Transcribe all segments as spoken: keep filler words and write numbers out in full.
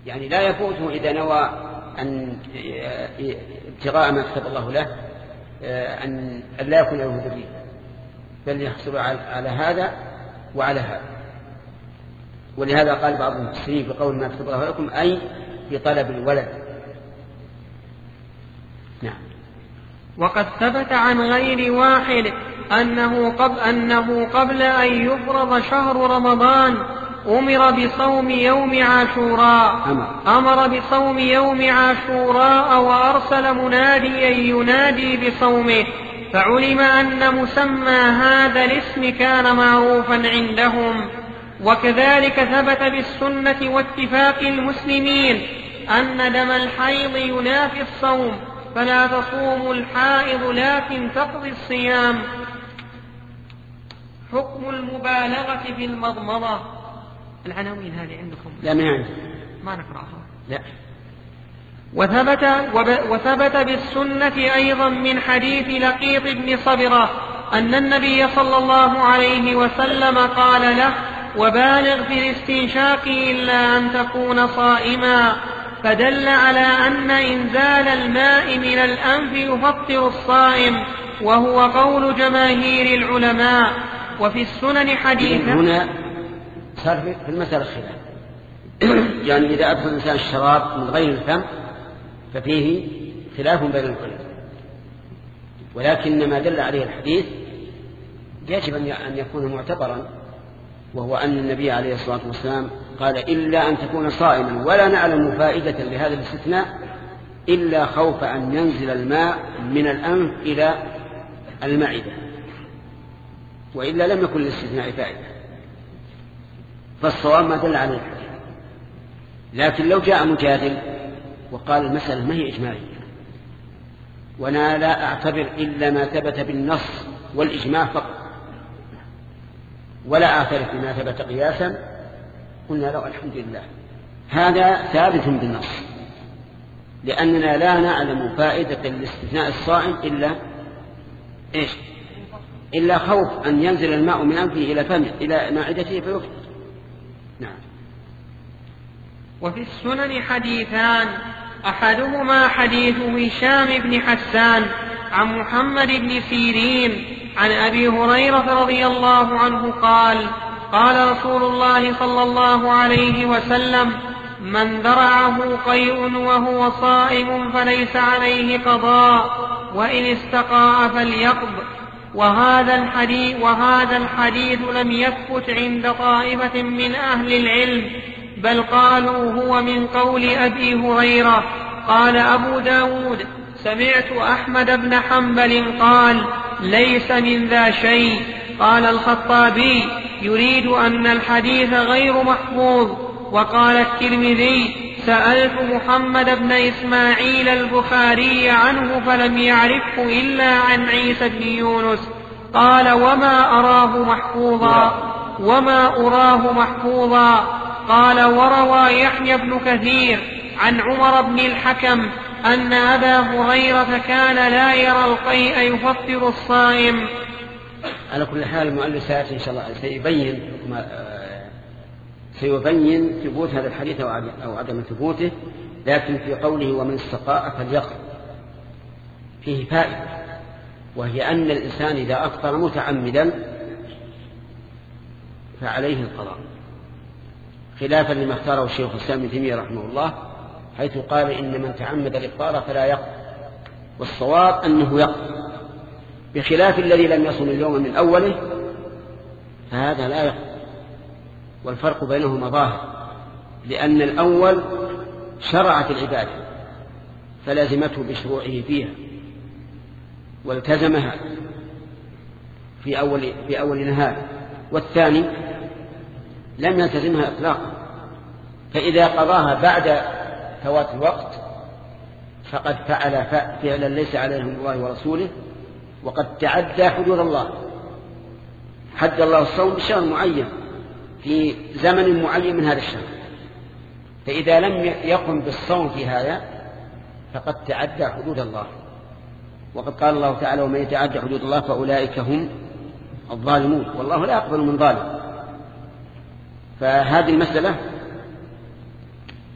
يعني لا يفوته إذا نوى أن ابتغاء ما كتب الله له أن لا يكون له ذرية، بل يحصل على هذا وعلى هذا. ولهذا قال بعض المفسرين في قول ما كتب الله لكم أي في طلب الولد. نعم. وقد ثبت عن غير واحد أنه قبل, أنه قبل أن يفرض شهر رمضان أمر بصوم يوم عاشوراء أمر بصوم يوم عاشوراء وأرسل مناديا ينادي بصومه، فعلم أن مسمى هذا الاسم كان معروفا عندهم. وكذلك ثبت بالسنة واتفاق المسلمين أن دم الحيض ينافي الصوم، فلا تصوم الحائض لكن تقضي الصيام. حكم المبالغة في المضمضة. العناوين هذه عندكم؟ لا ما عندي، ما نقرأها. لا. وثبت, وثبت بالسنة أيضا من حديث لقيط بن صبرة أن النبي صلى الله عليه وسلم قال له: وبالغ في الاستنشاق إلا أن تكون صائما، فدل على أن إنزال الماء من الأنف يفطر الصائم، وهو قول جماهير العلماء. وفي السنن حديث هنا صار في المسألة خلاف يعني إذا أدخل الإنسان الشراب من غير الفم ففيه خلاف بين العلماء، ولكن ما دل عليه الحديث يجب أن يكون معتبرا، وهو أن النبي عليه الصلاة والسلام قال: إلا أن تكون صائما، ولا نعلم فائدة لهذا الاستثناء إلا خوف أن ينزل الماء من الأنف إلى المعدة، وإلا لم يكن للاستثناء فائدة. فالصواب ما دل عليه الحديث. لكن لو جاء مجادل وقال المسألة ما هي إجمالية وأنا لا أعتبر إلا ما ثبت بالنص والإجماع فقط ولا أعترف بما ثبت قياسا، قلنا له الحمد لله، هذا ثابت بالنص، لأننا لا نعلم فائدة الاستثناء الصائم إلا إيش؟ إلا خوف أن ينزل الماء من أنفه إلى فمه إلى معدته فيفطر. نعم. وفي السنن حديثان، أحدهما حديث هشام بن حسان عن محمد بن سيرين عن أبي هريرة رضي الله عنه قال: قال رسول الله صلى الله عليه وسلم: من ذرعه قيء وهو صائم فليس عليه قضاء، وإن استقاء فليقض. وهذا الحديث, وهذا الحديث لم يثبت عند طائفة من أهل العلم، بل قالوا هو من قول أبي هريرة. قال أبو داود: سمعت أحمد بن حنبل قال: ليس من ذا شيء. قال الخطابي: يريد أن الحديث غير محفوظ. وقال الترمذي: سألت محمد بن إسماعيل البخاري عنه فلم يعرفه إلا عن عيسى بن يونس. قال: وما أراه محفوظا وما أراه محفوظا قال: وروى يحيى بن كثير عن عمر بن الحكم أن أبا هريرة كان لا يرى القيء يفطر الصائم. على كل حال المؤلف سيأتي إن شاء الله سيبين سيبين ثبوت هذا الحديث أو عدم ثبوته، لكن في قوله ومن استقاء فليقض فيه فائدة، وهي أن الإنسان إذا أفطر متعمدا فعليه القضاء، خلافا لما اختاره الشيخ الإسلام ابن تيمية رحمه الله، حيث قال إن من تعمد الإفطار فلا يقضي، والصواب أنه يقضي، بخلاف الذي لم يصم اليوم من أوله فهذا لا يقضي. والفرق بينهما ظاهر، لأن الأول شرعت العبادة فلازمته بشروعه فيها والتزمها في أول, في أول نهار، والثاني لم يلتزمها إطلاقا، فإذا قضاها بعد فوات الوقت فقد فعل فعلا ليس عليه من الله ورسوله، وقد تعدى حدود الله. حد الله الصوم بشهر معين في زمن معين من هذا الشهر، فإذا لم يقم بالصوم في هذا فقد تعدى حدود الله، وقد قال الله تعالى: ومن يتعدى حدود الله فأولئك هم الظالمون، والله لا يقبل من ظالم. فهذه المسألة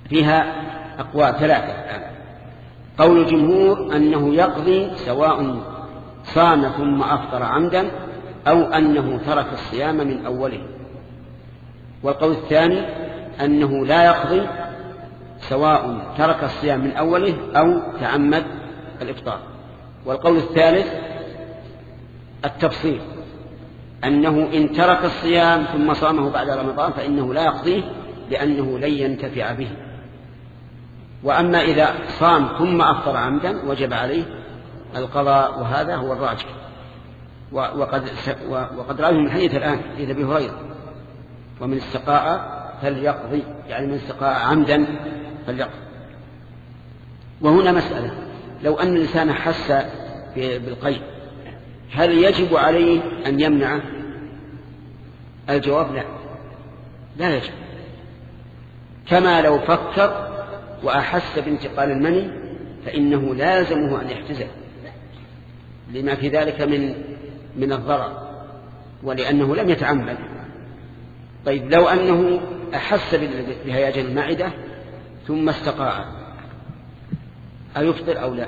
فيها أقوال ثلاثة الآن. قول الجمهور أنه يقضي سواء صام ثم أفطر عمدا أو أنه ترك الصيام من أوله. والقول الثاني أنه لا يقضي سواء ترك الصيام من أوله أو تعمد الإفطار. والقول الثالث التفصيل، أنه إن ترك الصيام ثم صامه بعد رمضان فإنه لا يقضيه لأنه لن ينتفع به. وأما إذا صام ثم أفطر عمدا وجب عليه القضاء، وهذا هو الراجح. وقد, وقد رأيه من حديث الآن حديث أبي هريرة: ومن استقاء فليقضي، يعني من استقاء عمدا فليقضي. وهنا مسألة: لو أن الإنسان حس بالقيء هل يجب عليه أن يمنعه؟ الجواب لا، لا يجب. كما لو فكر وأحس بانتقال المني فإنه لازمه أن يحتزل لما في ذلك من من الضرر، ولأنه لم يتعمد. طيب لو أنه أحس بهياجان المعدة ثم استقاء أيفطر أو لا؟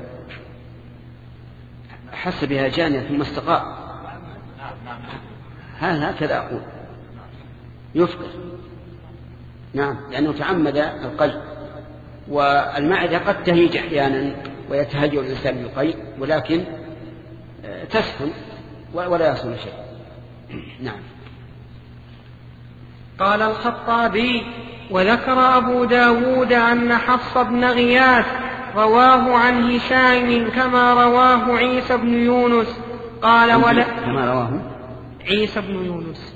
أحس بهياجان ثم استقاء، هكذا أقول يفطر. نعم، لأنه تعمد القيء، والمعدة قد تهيج أحيانا ويتهيأ الإنسان بالقيء، ولكن تسخن ولا يصل شيء. نعم. قال الخطابي: وذكر أبو داود أن حفص بن غياث رواه عن هشام كما رواه عيسى بن يونس. قال: ولا كما رواه عيسى بن يونس.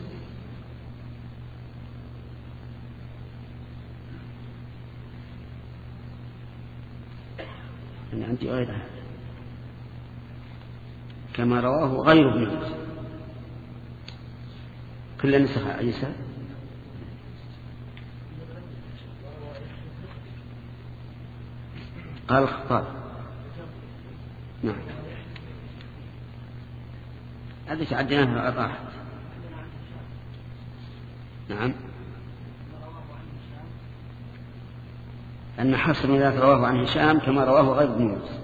أنا عندي غيرها كما رواه غير ابن يونس. كل نسخ عيسى. قال الخطاب. نعم، هذه تعديناها راحت. نعم، أن حفص بن غياث رواه عن هشام كما رواه غير ابن يونس.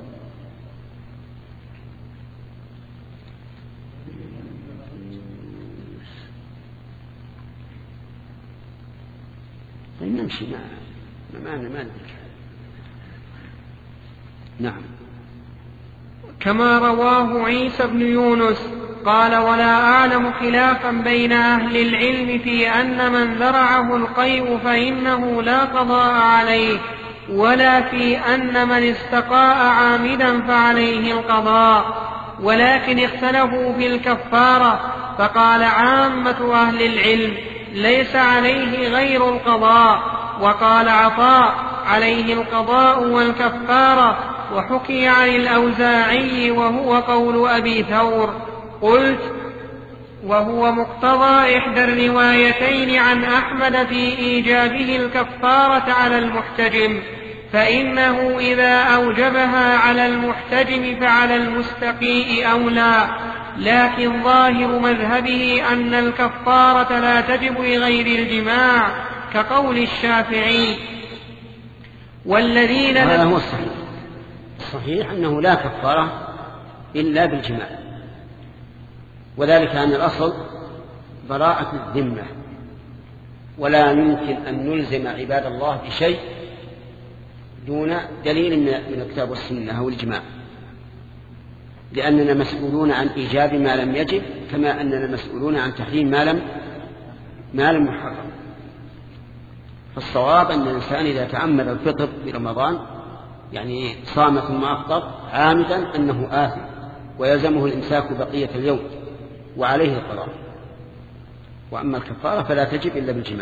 طيب نمشي ما ما ما ندري. نعم. كما رواه عيسى بن يونس. قال: ولا أعلم خلافا بين أهل العلم في أن من ذرعه القيء فإنه لا قضاء عليه، ولا في أن من استقاء عامدا فعليه القضاء، ولكن اختلفوا في الكفارة، فقال عامة أهل العلم: ليس عليه غير القضاء. وقال عطاء: عليه القضاء والكفارة. وحكي عن الأوزاعي وهو قول أبي ثور. قلت: وهو مقتضى إحدى الروايتين عن أحمد في إيجابه الكفارة على المحتجم، فإنه إذا أوجبها على المحتجم فعلى المستقيء أولى، لكن ظاهر مذهبه أن الكفارة لا تجب لغير الجماع كقول الشافعي. والذين هذا هو الصحيح. الصحيح أنه لا كفارة إلا بالجماع، وذلك أن الأصل براءة الذمة، ولا يمكن أن نلزم عباد الله بشيء دون دليل من الكتاب والسنة أو الإجماع، لأننا مسؤولون عن إيجاب ما لم يجب كما أننا مسؤولون عن تحريم ما لم ما لم يحرم. فالصواب أن الإنسان إذا تعمد الفطر في رمضان يعني صام ثم أفطر عامدا أنه آثم ويلزمه الإمساك بقية اليوم وعليه القضاء. وأما الكفارة فلا تجب إلا بالجماع.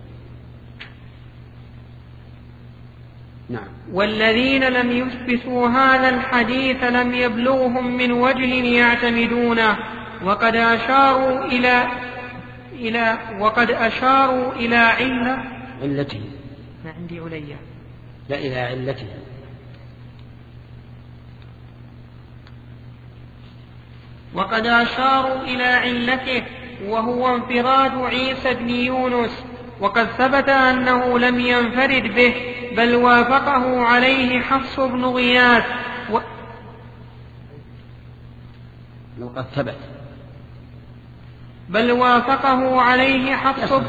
نعم. والذين لم يثبتوا هذا الحديث لم يبلغهم من وجه يعتمدونه، وقد أشاروا إلى إلى وقد أشاروا إلى علة علته. ما عندي عليا. لا، إلى علته. وقد أشاروا إلى علته وهو انفراد عيسى بن يونس، وقد ثبت أنه لم ينفرد به بل وافقه عليه حفص بن غياث و... لو قد ثبت بل وافقه عليه حفص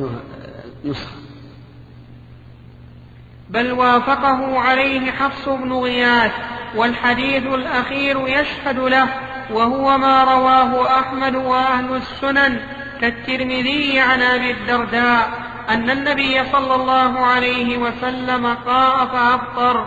بل وافقه عليه حفص بن غياث، والحديث الأخير يشهد له، وهو ما رواه أحمد وأهل السنن كالترمذي عن أبي الدرداء أن النبي صلى الله عليه وسلم قاء فأفطر،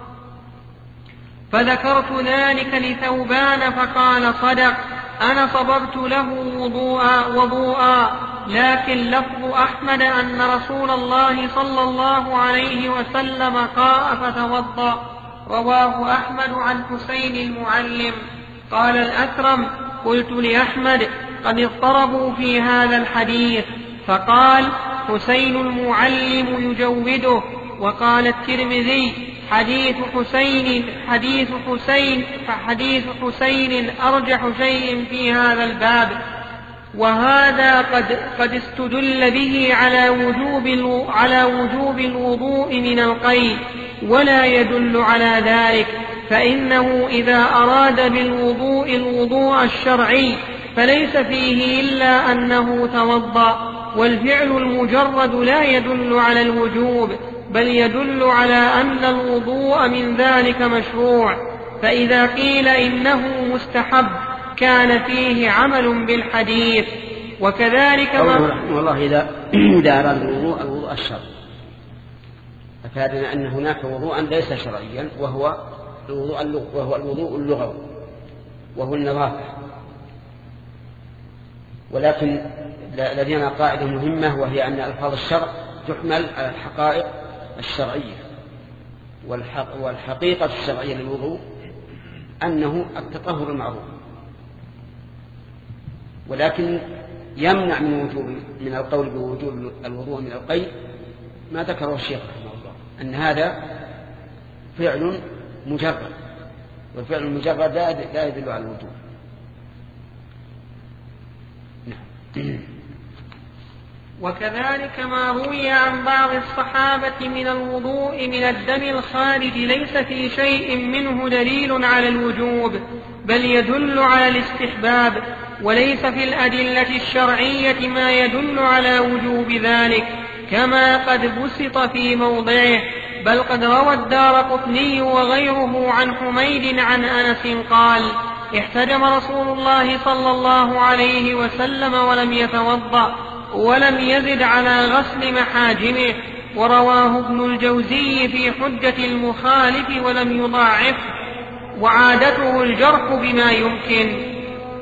فذكرت ذلك لثوبان فقال صدق، أنا صببت له وضوءا وضوءا، لكن لفظ أحمد أن رسول الله صلى الله عليه وسلم قاء فتوضأ، رواه أحمد عن حسين المعلم. قال الأكرم: قلت لأحمد: قد اضطربوا في هذا الحديث، فقال: حسين المعلم يجوده. وقال الترمذي: حديث حسين حديث حسين فحديث حسين أرجح شيء في هذا الباب، وهذا قد قد استدل به على وجوب على وجوب الوضوء من القيء، ولا يدل على ذلك، فإنه إذا أراد بالوضوء الوضوء الشرعي فليس فيه إلا أنه توضأ، والفعل المجرد لا يدل على الوجوب، بل يدل على أن الوضوء من ذلك مشروع، فإذا قيل إنه مستحب كان فيه عمل بالحديث. وكذلك ما والله إذا إذا أراد الوضوء الوضوء الشرعي أفادنا أن هناك وضوءا ليس شرعيا، وهو الوضوء اللغوي، وهو الوضوء اللغوي وهو النظافة. ولكن لدينا قاعدة مهمة، وهي أن ألفاظ الشرع تحمل على الحقائق الشرعية، والحقيقة الشرعية للوضوء أنه التطهر المعروف، ولكن يمنع من وجوب من القول بوجوب الوضوء من القيء ما ذكره الشيخ رحمه الله، أن هذا فعل مجرد، والفعل المجرد لا يدل على الوجوب. وكذلك ما روي عن بعض الصحابة من الوضوء من الدم الخارج ليس في شيء منه دليل على الوجوب، بل يدل على الاستحباب، وليس في الأدلة الشرعية ما يدل على وجوب ذلك، كما قد بسط في موضعه. بل قد روى الدارقطني وغيره عن حميد عن أنس قال: احتجم رسول الله صلى الله عليه وسلم ولم يتوضأ، ولم يزد على غسل محاجمه. ورواه ابن الجوزي في حجة المخالف ولم يضاعف، وعادته الجرح بما يمكن.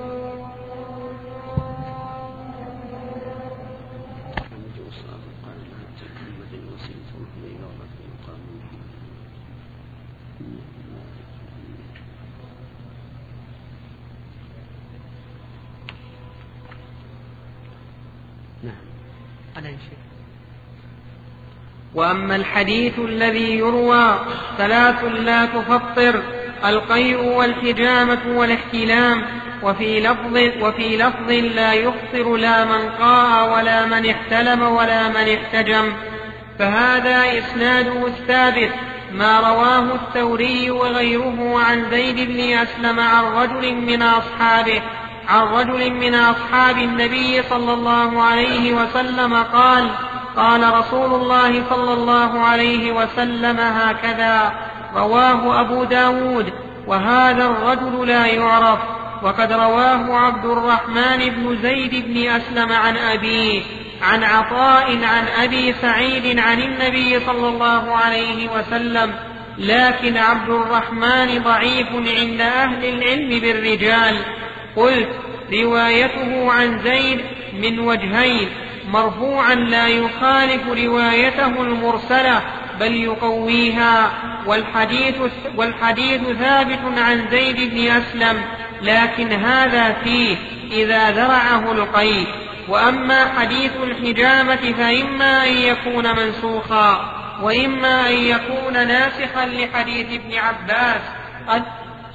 وأما الحديث الذي يروى ثلاث لا تفطر: القيء والحجامة والاحتلام، وفي لفظ, وفي لفظ لا يفطر لا من قاء ولا من احتلم ولا من احتجم، فهذا إسناده الثابت ما رواه الثوري وغيره عن زيد بن أسلم عن رجل من أصحابه عن رجل من أصحاب النبي صلى الله عليه وسلم قال: قال رسول الله صلى الله عليه وسلم هكذا. رواه أبو داود، وهذا الرجل لا يعرف. وقد رواه عبد الرحمن بن زيد بن أسلم عن أبيه عن عطاء عن أبي سعيد عن النبي صلى الله عليه وسلم، لكن عبد الرحمن ضعيف عند أهل العلم بالرجال. قلت: روايته عن زيد من وجهين: مرفوعا لا يخالف روايته المرسلة بل يقويها، والحديث, والحديث ثابت عن زيد بن أسلم، لكن هذا فيه إذا ذرعه القيء. وأما حديث الحجامة فإما أن يكون منسوخا، وإما أن يكون ناسخا لحديث ابن عباس. قد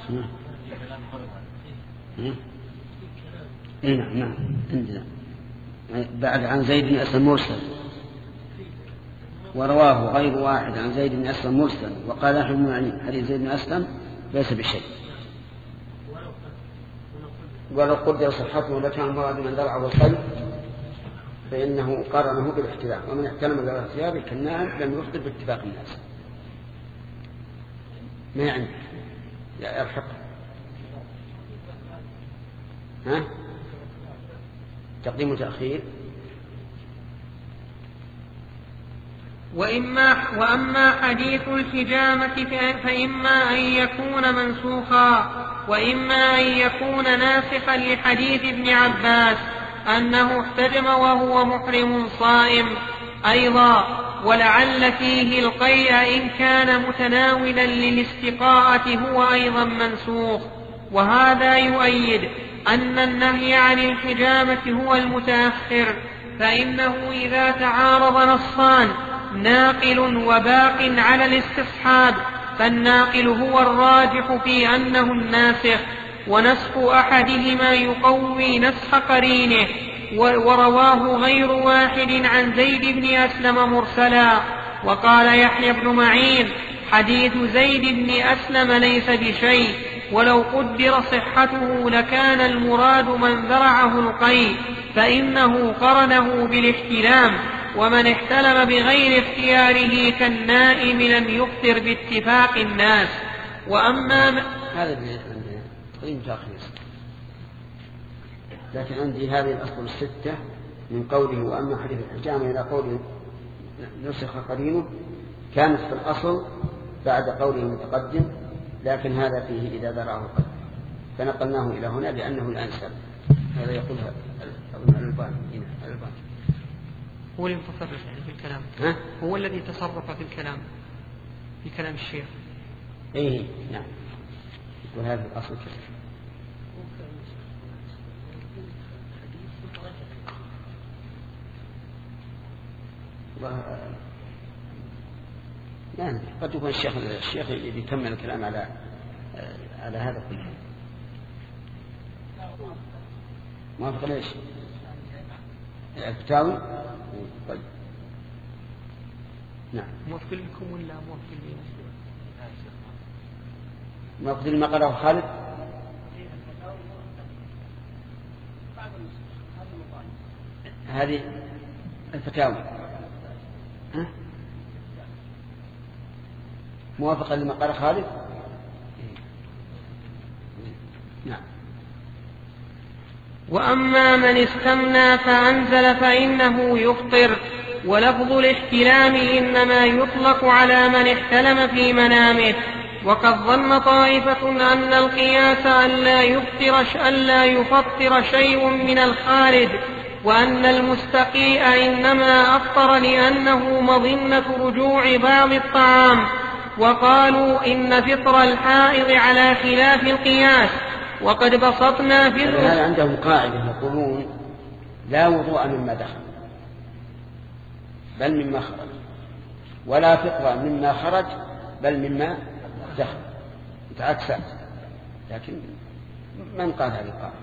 نعم نعم عندنا بعد عن زيد بن أسلم مرسل. ورواه غير واحد عن زيد بن أسلم مرسل وقال يحيى بن معين حديث زيد بن أسلم ليس بشيء. ولو قدر صحته لكان المراد من درعه القلب فإنه قرنه بالاحتلام، ومن احتلم بالاحتلام كالنائم لم يخطئ باتفاق الناس. ما يعني لا يلحق ها تقديم وتأخير. وإما وأما حديث الحجامة فإما أن يكون منسوخا وإما أن يكون ناسخا لحديث ابن عباس أنه احتجم وهو محرم صائم أيضا، ولعل فيه القيء إن كان متناولا للاستقاءة هو أيضا منسوخ. وهذا يؤيد أن النهي عن الحجامة هو المتأخر، فإنه إذا تعارض نصان ناقل وباق على الاستصحاب فالناقل هو الراجح في أنه الناسخ، ونسخ أحدهما يقوي نسخ قرينه. ورواه غير واحد عن زيد بن أسلم مرسلا. وقال يحيى بن معين حديث زيد بن أسلم ليس بشيء، ولو قدر صحته لكان المراد من ذرعه القيء فإنه قرنه بالاحتلام، ومن احتلم بغير اختياره كالنائم لم يفطر باتفاق الناس. وأما م... هذا اللي عندي قيم تأخير، لكن عندي هذه الأصل الستة من قوله وأما حديث الحجامة إلى قوله نسخ قرينه كانت في الأصل بعد قوله المتقدم، لكن هذا فيه إذا ذرعه القلب فنقلناه إلى هنا لأنه الأنسب. هذا يقولها الألباني. هو اللي متصرف يعني في الكلام ها؟ هو الذي تصرف في الكلام في كلام الشيخ. إيه نعم يقول هذا الأصل كذا. يعني قد يكون الشيخ الشيخ اللي يكمل الكلام على على هذا كله موافق ليش الفتاوي. طيب نعم موافق لكم ولا موافق لي؟ موافق لما قاله خالد. هذه الفتاوي ها؟ موافقة لما قال خالد. نعم. وأما من استمنى فأنزل فإنه يفطر. ولفظ الاحتلام إنما يطلق على من احتلم في منامه. وقد ظن طائفة أن القياس ألا يفطر ألا يفطر شيء من الخارج، وأن المستقيء إنما أفطر لأنه مظنة رجوع بعض الطعام، وقالوا إن فطر الحائض على خلاف القياس. وقد بسطنا في هذا عندهم قاعدة يقولون لا وضوء مما دخل بل مما خرج، ولا فطر مما خرج بل مما دخل، متعكسات، لكن من قال هذه القاعدة؟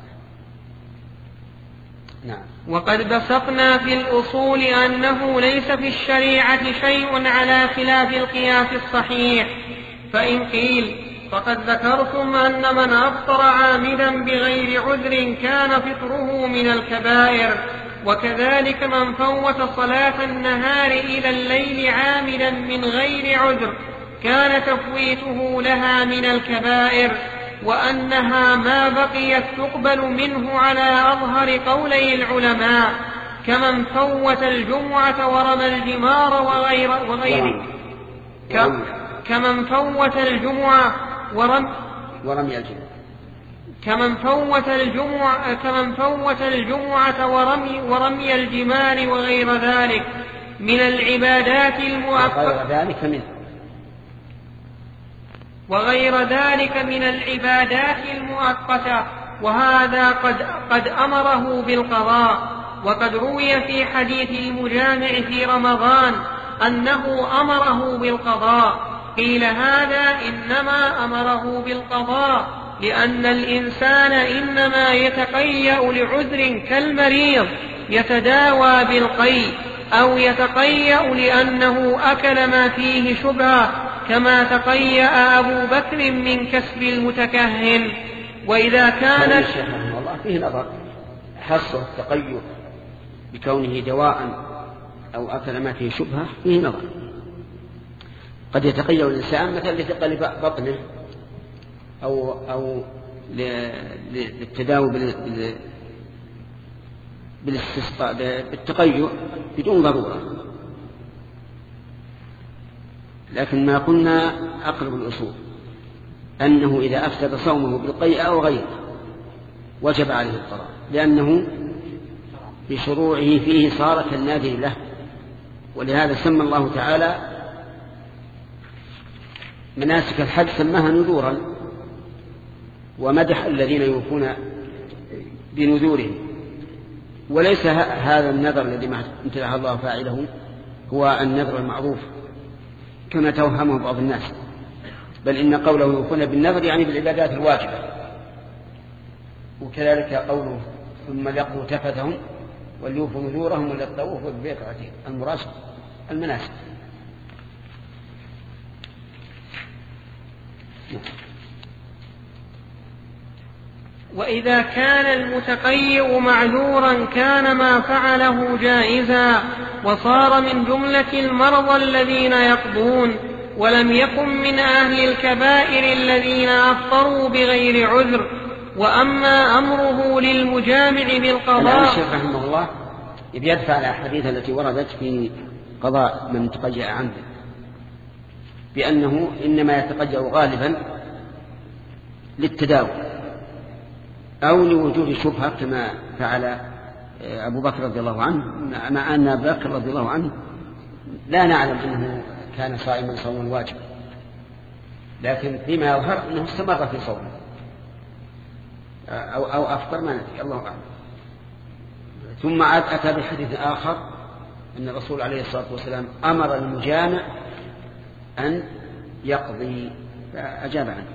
نعم. وقد بسطنا في الأصول أنه ليس في الشريعة شيء على خلاف القياس الصحيح. فإن قيل فقد ذكرتم أن من أفطر عامدا بغير عذر كان فطره من الكبائر، وكذلك من فوت صلاة النهار إلى الليل عامدا من غير عذر كان تفويته لها من الكبائر، وأنها ما بقيت تقبل منه على أظهر قولي العلماء، كمن فوت الجمعة ورمى الجمار وغير وغيره كمن فوت الجمعة ورم ورمي الجمار كمن فوت الجمعة كمن فوت الجمعة ورمي ورمي الجمار وغير ذلك من العبادات المؤقتة وغير ذلك من العبادات المؤقتة، وهذا قد, قد أمره بالقضاء. وقد روي في حديث المجامع في رمضان أنه أمره بالقضاء. قيل هذا إنما أمره بالقضاء لأن الإنسان إنما يتقيأ لعذر كالمريض يتداوى بالقيء، أو يتقيأ لأنه أكل ما فيه شبهة كما تقيأ أبو بكر من كسب المتكهن. وإذا كان الشيخ رحمه الله فيه نظر، حصر التقيؤ بكونه دواء أو أكل ما فيه شبهة فيه نظر. قد يتقيأ الإنسان مثلا لثقل بطنه أو, أو للتداوي بالاستسقاء بالتقيؤ بدون ضرورة، لكن ما قلنا أقرب الأصول أنه إذا أفسد صومه بالقيء أو غيره وجب عليه القضاء، لأنه بشروعه فيه صار كالنادر له. ولهذا سمى الله تعالى مناسك الحج سماها نذورا، ومدح الذين يوفون بنذورهم. وليس هذا النذر الذي امتدح الله فاعله هو النذر المعروف كما توهمه بعض الناس، بل إن قوله يوفون بالنذر يعني بالعبادات الواجبة. وكذلك قوله ثم ليقضوا تفثهم وليوفوا نذورهم وليطوفوا بالبيت العتيق، المراد المناسك. وإذا كان المتقيئ معذورا كان ما فعله جائزا، وصار من جملة المرضى الذين يقضون، ولم يكن من أهل الكبائر الذين أفطروا بغير عذر. وأما أمره للمجامع بالقضاء. الشيخ رحمه الله يدفع الأحاديث التي وردت في قضاء من تقيأ عنه بأنه إنما يتقيأ غالبا للتداوي أو لوجود شبهة كما فعل أبو بكر رضي الله عنه، مع أن أبو بكر رضي الله عنه لا نعلم أنه كان صائما صوما واجبا، لكن فيما يظهر أنه استمر في صومه أو, أو أفطر ما ندري، الله أعلم. ثم عاد أتى بحديث آخر أن الرسول عليه الصلاة والسلام أمر المجامع أن يقضي فأجاب عنه.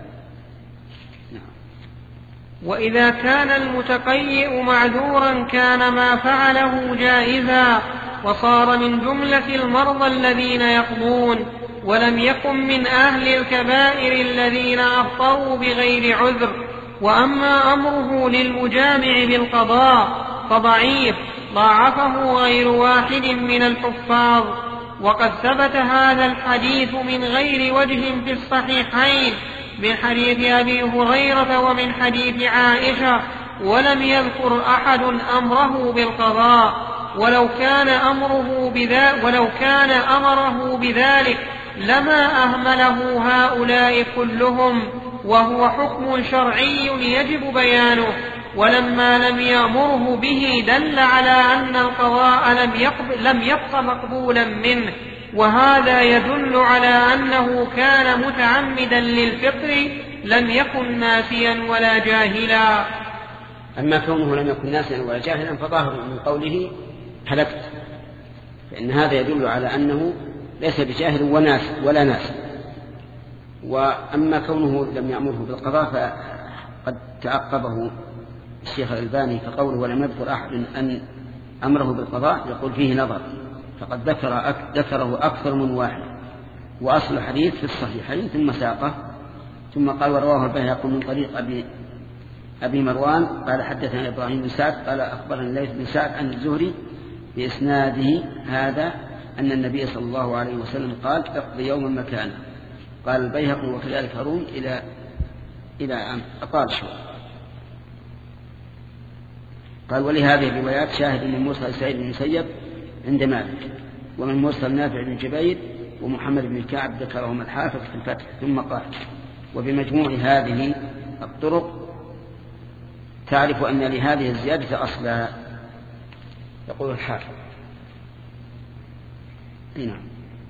وإذا كان المتقيئ معذورا كان ما فعله جائزا، وصار من جملة المرضى الذين يقضون، ولم يكن من أهل الكبائر الذين أفطروا بغير عذر. وأما أمره للمجامع بالقضاء فضعيف ضاعفه غير واحد من الحفاظ. وقد ثبت هذا الحديث من غير وجه في الصحيحين من حديث أبي هريرة ومن حديث عائشة، ولم يذكر أحد أمره بالقضاء. ولو كان أمره بذلك ولو كان أمره بذلك لما أهمله هؤلاء كلهم، وهو حكم شرعي يجب بيانه. ولما لم يأمره به دل على أن القضاء لم يبق مقبولا منه، وهذا يدل على أنه كان متعمدا للفطر لم يكن ناسيا ولا جاهلا. أما كونه لم يكن ناسيا ولا جاهلا فظاهر من قوله هلكت، فإن هذا يدل على أنه ليس بجاهل وناس ولا ناس. وأما كونه لم يأمره بالقضاء فقد تعقبه الشيخ الألباني فقوله ولم يذكر أحد أن أمره بالقضاء يقول فيه نظر، فقد ذكر ذكره أكثر من واحد. وأصل الحديث في الصحيحين ثم ساقه ثم قال ورواه البيهقي من طريق أبي, أبي مروان قال حدثنا إبراهيم بن سعد قال أخبرنا ليث بن سعد عن الزهري بإسناده هذا أن النبي صلى الله عليه وسلم قال اقضي يوما مكانه. قال البيهقي وكذلك هارون إلى إلى أن أطال شوي. قال ولهذه الروايات شاهد من مرسل سعيد بن المسيب عند مالك، ومن مرسل نافع بن جبير ومحمد بن كعب ذكرهم الحافظ في الفتح. ثم قال وبمجموع هذه الطرق تعرف أن لهذه الزيادة أصلا. يقول الحافظ نعم.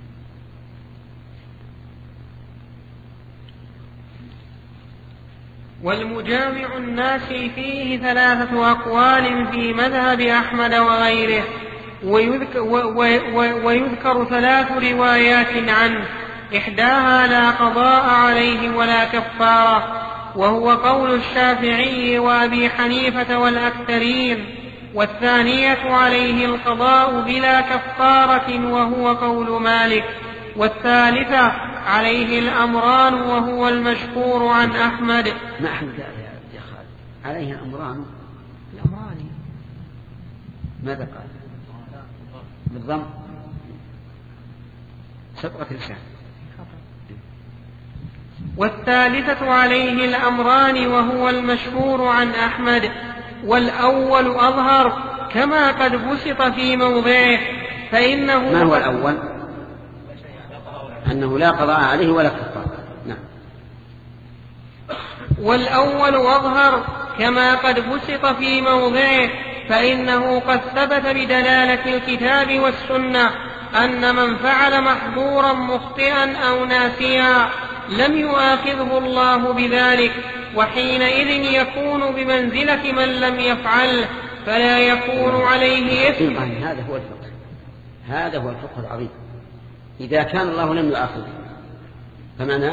والمجامع الناس فيه ثلاثة أقوال في مذهب أحمد وغيره، ويذكر, ويذكر ثلاث روايات عنه، إحداها لا قضاء عليه ولا كفارة، وهو قول الشافعي وأبي حنيفة والأكثرين. والثانية عليه القضاء بلا كفارة وهو قول مالك، والثالثة عليه الأمران وهو المشهور عن أحمد. ما أحمد يا خالد عليه الأمران؟ الأمران ماذا قال؟ بالضم سبقة لسان. والثالثة عليه الأمران وهو المشهور عن أحمد، والأول أظهر كما قد بسط في موضعه، فإنه ما هو الأول؟ أنه لا قضاء عليه ولا كفارة. نعم. والأول أظهر كما قد بسط في موضعه، فإنه قد ثبت بدلالة الكتاب والسنة أن من فعل محظورا مخطئا أو ناسيا لم يؤاخذه الله بذلك، وحينئذ يكون بمنزلة من لم يفعله فلا يكون عليه إثم. هذا هو الفقه، هذا هو الفقه العظيم. إذا كان الله لم يؤاخذه فمعناه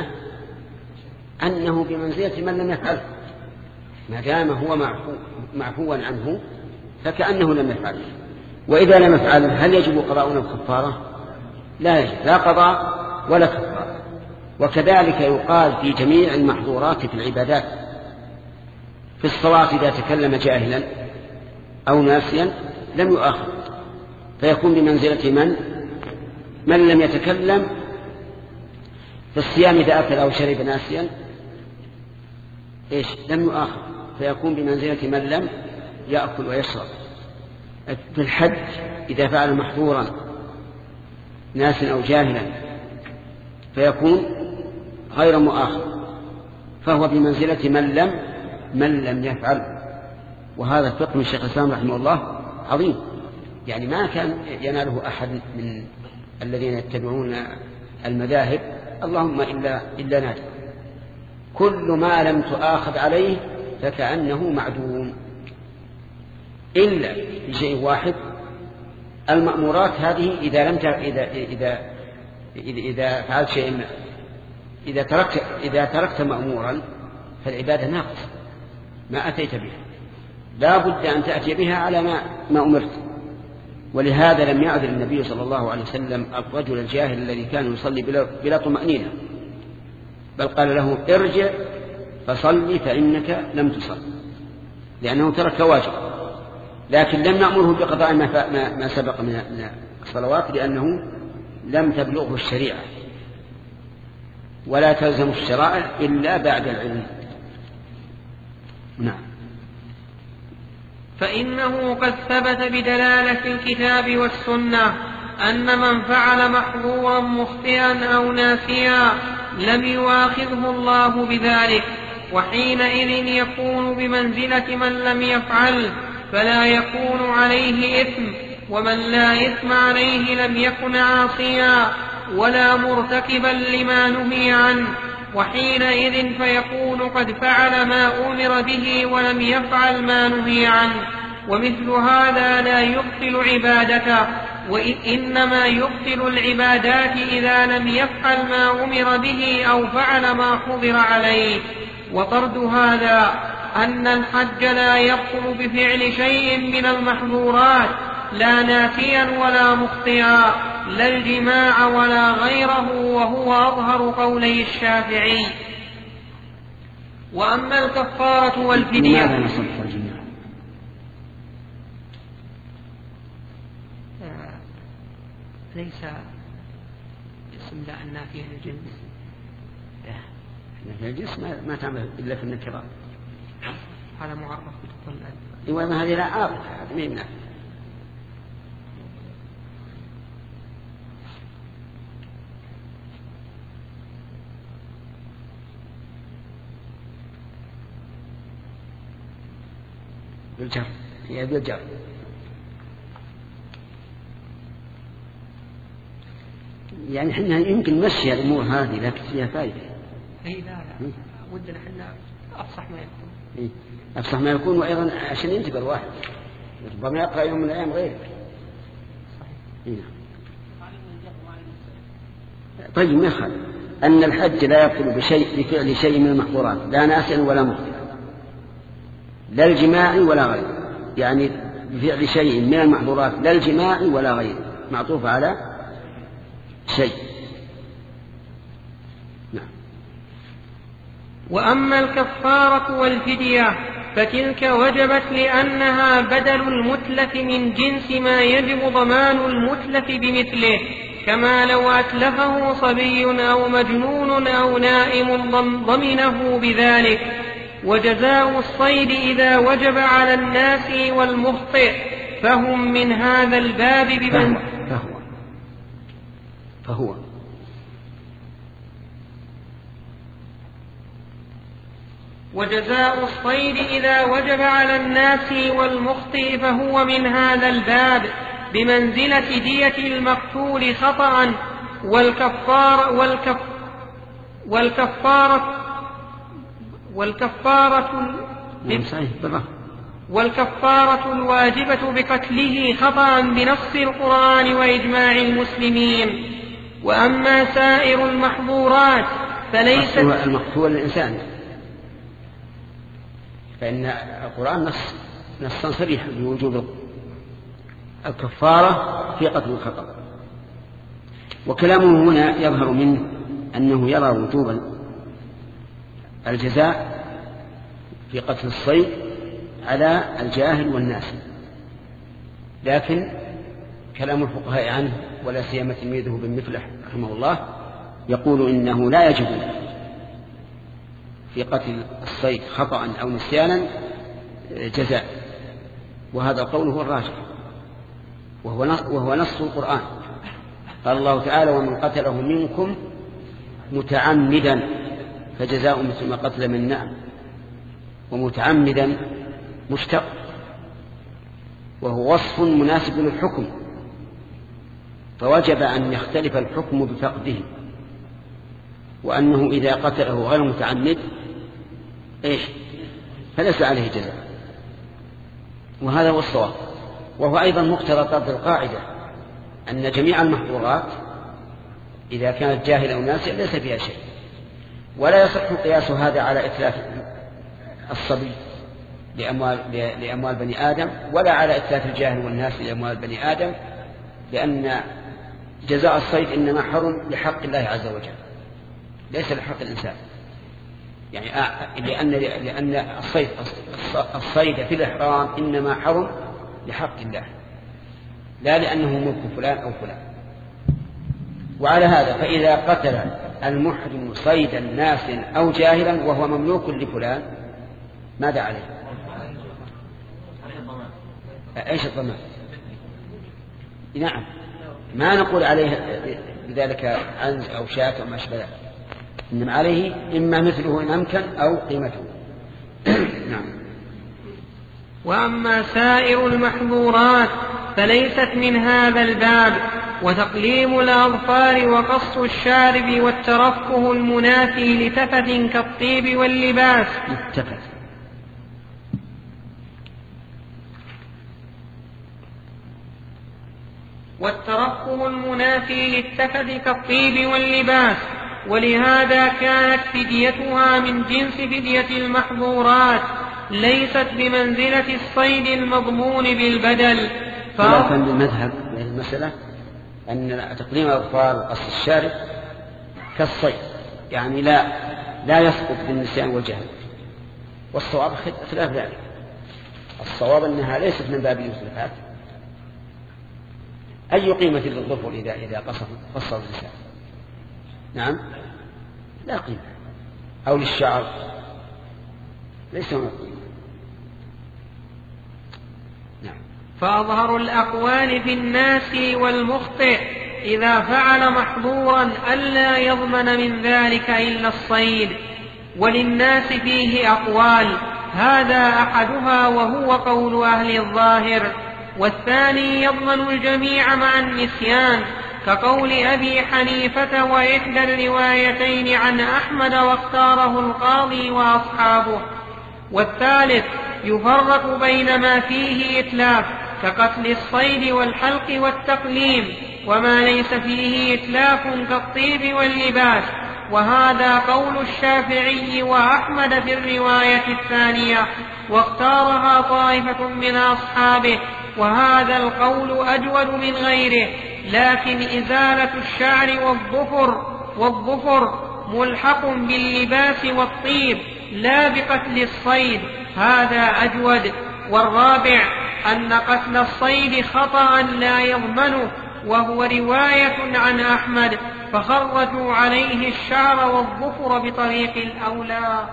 أنه بمنزلة من لم يفعله، ما دام هو معفو معفوا عنه فكأنه لم يفعله. وإذا لم يفعله هل يجب قضاء الكفارة؟ لا يجب، لا قضاء ولا كفارة. وكذلك يقال في جميع المحظورات في العبادات. في الصلاة إذا تكلم جاهلا أو ناسيا لم يؤاخذ، فيكون بمنزلة من من لم يتكلم. في الصيام إذا أكل أو شرب ناسيا إيش لم يؤاخذ، فيكون بمنزلة من لم يأكل ويشرب. في الحج إذا فعل محظورا ناسيا أو جاهلا فيكون غير مؤاخذ، فهو بمنزلة من لم من لم يفعل. وهذا الفقه من الشيخ الإسلام رحمه الله عظيم، يعني ما كان يناله أحد من الذين يتبعون المذاهب اللهم إلا إلا نادر. كل ما لم تؤاخذ عليه فكأنه معدوم، إلا في شيء واحد: المأمورات هذه إذا لم ت... إذا إذا إذا, إذا فعلت شيء، إذا تركت إذا تركت مأمورا فالعبادة ناقصة، ما أتيت بها، لا بد أن تأتي بها على ما ما أمرت. ولهذا لم يعذر النبي صلى الله عليه وسلم الرجل الجاهل الذي كان يصلي بلا, بلا طمأنينة، بل قال له: ارجع فصلي فإنك لم تصل، لأنه ترك واجب. لكن لم نأمره بقضاء ما, ما سبق من الصلوات، لأنه لم تبلغه الشريعة، ولا تلزم الشرائع إلا بعد العلم. نعم. فإنه قد ثبت بدلالة الكتاب والسنة أن من فعل محظورا مخطئا أو ناسيا لم يؤاخذه الله بذلك، وحينئذ يكون بمنزلة من لم يفعل فلا يكون عليه إثم، ومن لا إثم عليه لم يكن عاصيا ولا مرتكبا لما نهي عنه، وحينئذ فيكون قد فعل ما أمر به ولم يفعل ما نهي عنه. ومثل هذا لا يبطل عبادته، وإنما يبطل العبادات إذا لم يفعل ما أمر به أو فعل ما حضر عليه. وطرد هذا أن الحج لا يبطل بفعل شيء من المحظورات، لا ناسيا ولا مخطئا، لا الجماع ولا غيره، وهو أظهر قولي الشافعي. وأما الكفارة والفدية ليس اسم لا النافية للجنس، لا الجنس ما, ما تعمل إلا في النكرات، هذا معرف بدخول الألف. إيوه، ما هذه لا عارف، هذا ما يمنع. بالجر، هي بالجر. يعني احنا يمكن نمشي الامور هذه، لكن فيها فائده. اي لا لا ودنا احنا افصح ما يكون. اي افصح ما يكون، وايضا عشان ينتبه الواحد، ربما يقرا يوم من الايام غيره. صحيح. طيب ما يخالف ان الحج لا يبطل بشيء بفعل شيء من المحظورات، لا ناسيا ولا مخطئا، لا الجماع ولا غيره. يعني بفعل شيء من المحظورات لا الجماع ولا غيره، معطوف على شيء. نعم. وأما الكفارة والفدية فتلك وجبت لأنها بدل المتلف من جنس ما يجب ضمان المتلف بمثله، كما لو أتلفه صبي أو مجنون أو نائم ضمنه بذلك. وجزاء الصيد إذا وجب على الناس والمخطئ فهم من هذا الباب بمن فهو, فهو. وجزاء الصيد إذا وجب على الناس والمخطئ فهو من هذا الباب بمنزلة دية المقتول خطأ. والكفار والكف والكفارة والكفارة والكفارة الواجبة بقتله خطأ بنص القرآن وإجماع المسلمين. وأما سائر المحظورات فليست المقتول الإنسان، فإن القرآن نص نصا صريحا بوجوب الكفارة في قتل الخطأ. وكلامه هنا يظهر منه أنه يرى وجوب الجزاء في قتل الصيد على الجاهل والناس، لكن كلام الفقهاء عنه ولا سيما تلميذه بن مفلح رحمه الله يقول إنه لا يجب في قتل الصيد خطأ أو نسيانا جزاء، وهذا القول هو الراجح وهو نص القرآن. قال الله تعالى: ومن قتله منكم متعمدا فجزاء مثل ما قتل من نعم. ومتعمدا مشتق، وهو وصف مناسب للحكم، فوجب أن يختلف الحكم بفقده، وأنه إذا قتله غير متعمد إيش فليس عليه جزاء، وهذا هو الصواب. وهو أيضا مقتضى طرد القاعدة أن جميع المحظورات إذا كانت جاهلة أو ناسية ليس فيها شيء، ولا يصح قياس هذا على إتلاف الصبي لأموال, لأموال بني آدم، ولا على إتلاف الجاهل والناس لأموال بني آدم، لأن جزاء الصيد إنما حرم لحق الله عز وجل ليس لحق الإنسان. يعني لأن, لأن الصيد, الصيد في الإحرام إنما حرم لحق الله لا لأنه ملك فلان أو فلان. وعلى هذا فإذا قتل المحرم صيدا ناس أو جاهلا وهو مملوك لفلان ماذا عليه؟ ايش الضمان؟ نعم، ما نقول عليه بذلك عنز او شاة او ما اشبه ذلك، انما عليه اما مثله ان امكن او قيمته. نعم. واما سائر المحظورات فليست من هذا الباب، وتقليم الأظفار وقص الشارب والترفه المنافي لتفت كالطيب واللباس. التفت. والترفه المنافي للتفت كالطيب واللباس، ولهذا كانت فديتها من جنس فدية المحظورات ليست بمنزلة الصيد المضمون بالبدل. فلا كان المذهب المسألة أن تقليم الأظفار وقص الشارب كالصيد، يعني لا لا يسقط بالنسيان والجهل. والصواب خلاف ذلك، الصواب أنها ليست من باب المسلفات. أي قيمة للظفر إذا إذا قصر قصر الإنسان؟ نعم لا قيمة. أو للشعر ليس من قيمة. نعم. فأظهر الأقوال في الناس والمخطئ إذا فعل محظورا ألا يضمن من ذلك إلا الصيد. وللناس فيه أقوال، هذا أحدها وهو قول أهل الظاهر، والثاني يضمن الجميع مع النسيان كقول أبي حنيفة وإحدى الروايتين عن أحمد واختاره القاضي وأصحابه. والثالث يفرق بين ما فيه إتلاف كقتل الصيد والحلق والتقليم، وما ليس فيه إتلاف كالطيب واللباس، وهذا قول الشافعي وأحمد في الرواية الثانية، واختارها طائفة من أصحابه وهذا القول أجود من غيره، لكن إزالة الشعر والظفر, والظفر ملحق باللباس والطيب لا بقتل الصيد، هذا أجود. والرابع أن قتل الصيد خطأ لا يضمنه، وهو رواية عن أحمد، فخرجوا عليه الشعر والظفر بطريق الأولى.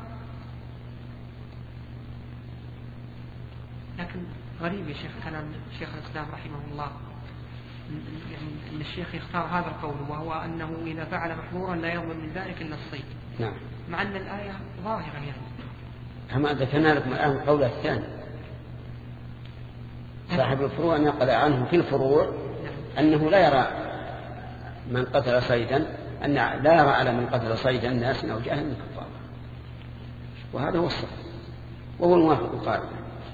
لكن غريب يا شيخ كلام شيخ الإسلام رحمه الله، يعني أن الشيخ يختار هذا القول، وهو أنه إذا فعل محظورا لا يضمن من ذلك إلا الصيد. نعم. مع أن الآية ظاهرة يعني. كما ذكرنا لكم الآن القول الثاني، صاحب الفروع نقل عنه في الفروع أنه لا يرى من قتل صيدا، أن لا يرى على من قتل صيدا ناس أو جاهل من كفار، وهذا هو الصح وهو الموافق القائل.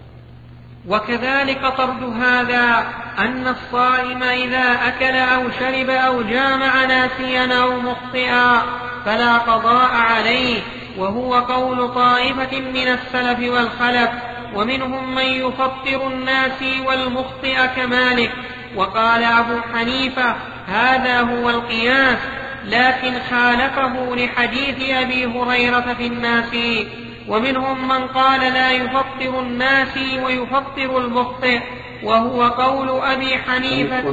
وكذلك طرد هذا أن الصائم إذا أكل أو شرب أو جامع ناسيا أو مخطئا فلا قضاء عليه، وهو قول طائفة من السلف والخلف، ومنهم من يفطر الناسي والمخطئ كمالك. وقال أبو حنيفة هذا هو القياس، لكن خالفه لحديث أبي هريرة في الناسي. ومنهم من قال لا يفطر الناسي ويفطر المخطئ، وهو قول أبي حنيفة.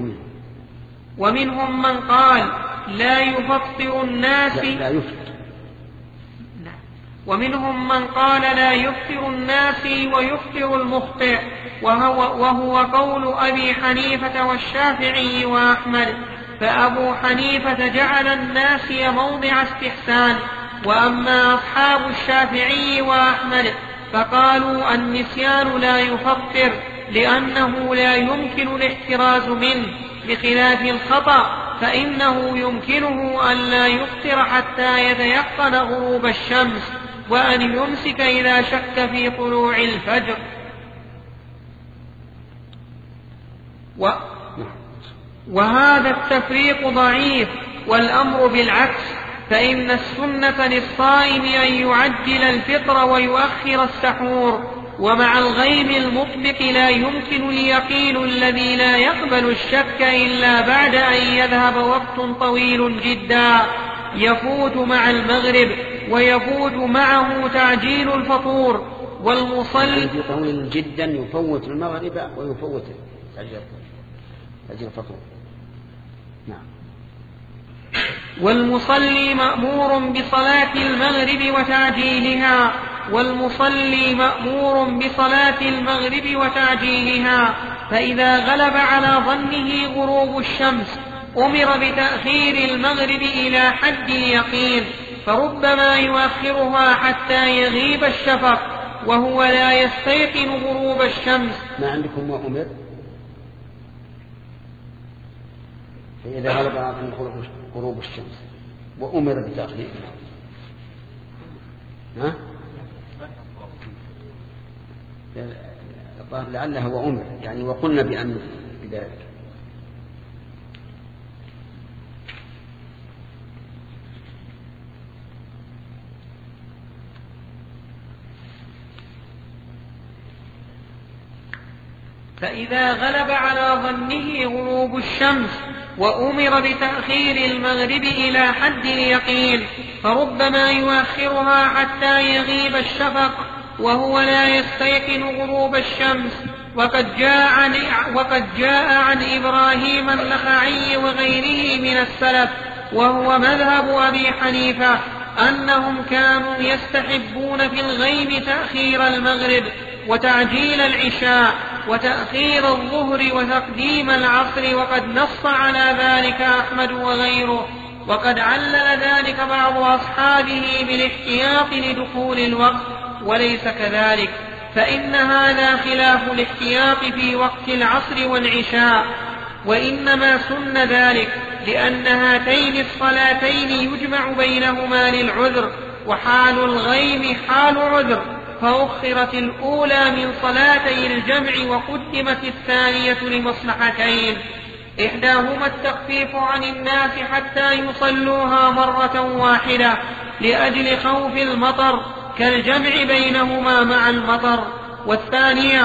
ومنهم من قال لا يفطر الناسي لا يفطر. ومنهم من قال لا يفطر الناسي ويفطر المخطئ، وهو, وهو قول أبي حنيفة والشافعي وأحمد. فأبو حنيفة جعل الناسي موضع استحسان، وأما أصحاب الشافعي وأحمد فقالوا النسيان لا يفطر لأنه لا يمكن الاحتراز منه، بخلاف الخطأ فإنه يمكنه أن لا يفطر حتى يتيقن غروب الشمس، وأن يمسك إذا شك في طلوع الفجر. و... وهذا التفريق ضعيف، والأمر بالعكس، فإن السنة للصائم أن يعجل الفطر ويؤخر السحور، ومع الغيب المطبق لا يمكن اليقين الذي لا يقبل الشك إلا بعد أن يذهب وقت طويل جدا يفوت مع المغرب، ويفوت معه تعجيل الفطور. والمصلي طويل جدا يفوت المغرب ويفوت تعجيل الفطور. نعم. والمصلي مأمور بصلاة المغرب وتعجيلها والمصلي مأمور بصلاة المغرب وتعجيلها فإذا غلب على ظنه غروب الشمس أمر بتأخير المغرب إلى حد اليقين، فربما يؤخرها حتى يغيب الشفق وهو لا يستيقن غروب الشمس. ما عندكم وأمر؟ فإذا غلب على غروب الشمس وأمر بتأخير، ها؟ لعلها وأمر يعني وقلنا بأن بذلك. فإذا غلب على ظنه غروب الشمس وأمر بتأخير المغرب إلى حد اليقين فربما يؤخرها حتى يغيب الشفق وهو لا يستيقن غروب الشمس. وقد جاء عن, وقد جاء عن إبراهيم النخعي وغيره من السلف وهو مذهب أبي حنيفة أنهم كانوا يستحبون في الغيب تأخير المغرب وتعجيل العشاء وتأخير الظهر وتقديم العصر، وقد نص على ذلك أحمد وغيره، وقد علل ذلك بعض أصحابه بالاحتياط لدخول الوقت، وليس كذلك، فإن هذا خلاف الاحتياط في وقت العصر والعشاء، وإنما سن ذلك لأن هاتين الصلاتين يجمع بينهما للعذر، وحال الغيم حال عذر، فأخرت الأولى من صلاتي الجمع وقدمت الثانية لمصلحتين، إحداهما التخفيف عن الناس حتى يصلوها مرة واحدة لأجل خوف المطر كالجمع بينهما مع المطر، والثانية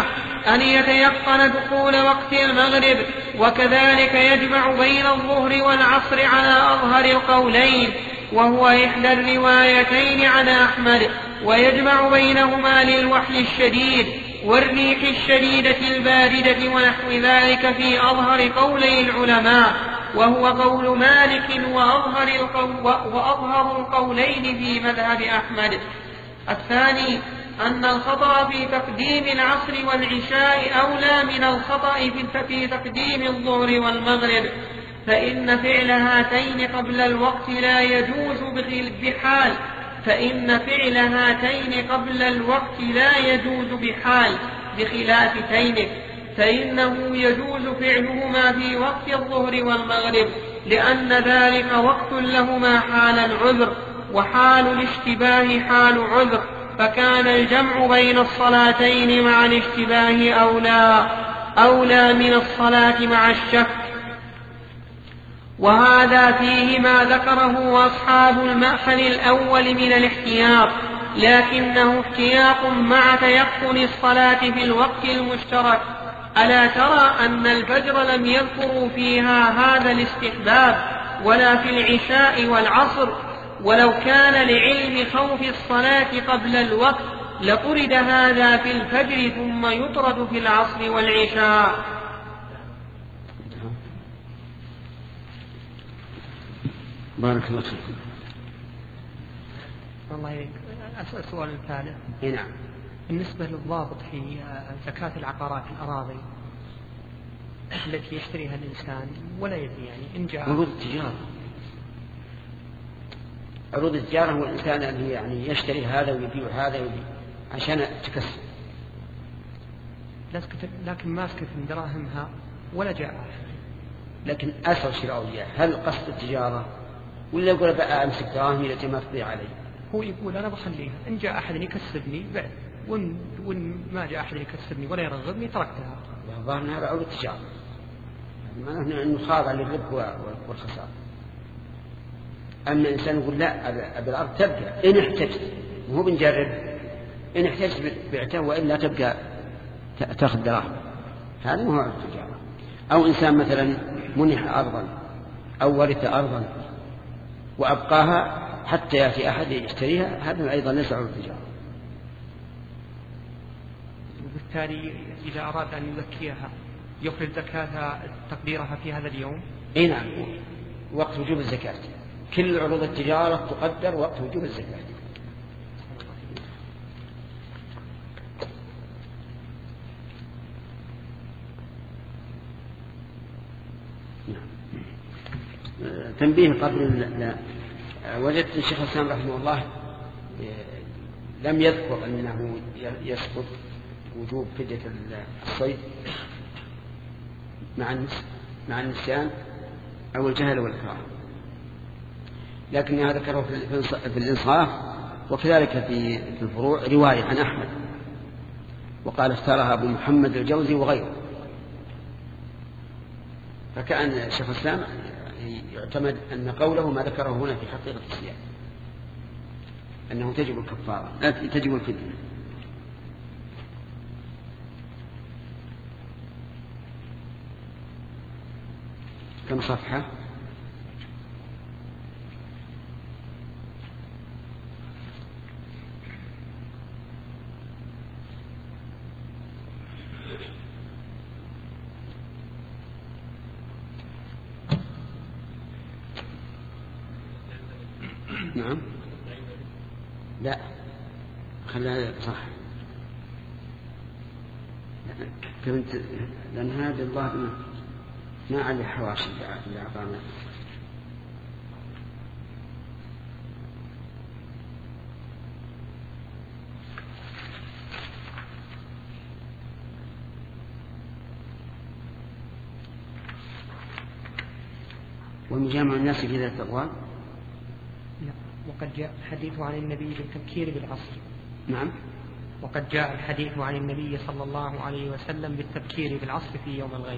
أن يتيقن دخول وقت المغرب، وكذلك يجمع بين الظهر والعصر على أظهر القولين، وهو إحدى الروايتين عن أحمد، ويجمع بينهما للوحل الشديد والريح الشديدة الباردة ونحو ذلك في أظهر قولي العلماء، وهو قول مالك وأظهر, القو... وأظهر القولين في مذهب أحمد. الثاني أن الخطأ في تقديم العصر والعشاء أولى من الخطأ في تقديم الظهر والمغرب، فإن فعل هاتين قبل الوقت لا يجوز بحال فإن فعل هاتين قبل الوقت لا يجوز بحال بخلاف تينك، فإنه يجوز فعلهما في وقت الظهر والمغرب، لأن ذلك وقت لهما حال العذر، وحال الاشتباه حال عذر، فكان الجمع بين الصلاتين مع الاشتباه أولى أولى من الصلاة مع الشك. وهذا فيه ما ذكره أصحاب المأخذ الأول من الاحتياط، لكنه احتياط مع تيقن الصلاة في الوقت المشترك. ألا ترى أن الفجر لم يذكروا فيها هذا الاستحباب ولا في العشاء والعصر؟ ولو كان لعلم خوف الصلاة قبل الوقت لطرد هذا في الفجر ثم يطرد في العصر والعشاء. بارك الله فيكم. والله أسأل سؤال ثالث. نعم. بالنسبة للضابط في زكاة العقارات الأراضي التي يشتريها الإنسان ولا يدري، يعني إن جاء عروض التجارة عروض التجارة هو الإنسان اللي يعني يشتري هذا ويبيع هذا ويبيع عشان تكسب، لكن ماسكة دراهمها ولا جاء. لكن أسر شراء وبيع، هل قصد التجارة ولا يقول بقى أمسك دراهمي التي ما تضيع علي؟ هو يقول أنا بخليها، إن جاء أحد يكسبني بعد، وإن, وإن ما جاء أحد يكسبني ولا يرغبني تركتها. الظاهر أنها عروض التجارة، ما نحن نخاضع للربح والخسارة. أما الإنسان يقول لا أبي الأرض تبقى إن احتجت، وهو بنجرب إن احتجت بعته وإلا تبقى تأخذ دراهم، هذا ما هو عروض التجارة. أو إنسان مثلا منح أرضا أو ورث أرضا وأبقاها حتى يأتي أحد يشتريها، هذا أيضا ليس عروض التجارة. وبالتالي إذا أراد أن يزكيها يخرج زكاة تقديرها في هذا اليوم. إيه نعم، وقت وجوب الزكاة، كل عروض التجارة تقدر وقت وجوب الزكاة. تنبيه قبل لا وجدت الشيخ الإسلام رحمه الله لم يذكر أنه يسقط وجوب فدية الصيد مع مع النسيان أو الجهل والإكراه، لكنها ذكره في الإنصاف وكذلك في الفروع رواية عن أحمد، وقال اختارها أبو محمد الجوزي وغيره. فكأن الشيخ الإسلام يعتمد أن قوله ما ذكره هنا في حقيقة الصيام، أنه تجب الكفارة لا تجب الفدية. كم صفحة؟ نعم لا خليها صح، كنت لأن هذا الله ما عليه حواشي لأعطانا. والمجامع الناس في ذات الأقوال. وقد جاء الحديث عن النبي بالتبكير بالعصر. نعم. وقد جاء الحديث عن النبي صلى الله عليه وسلم بالتبكير بالعصر في يوم الغيب.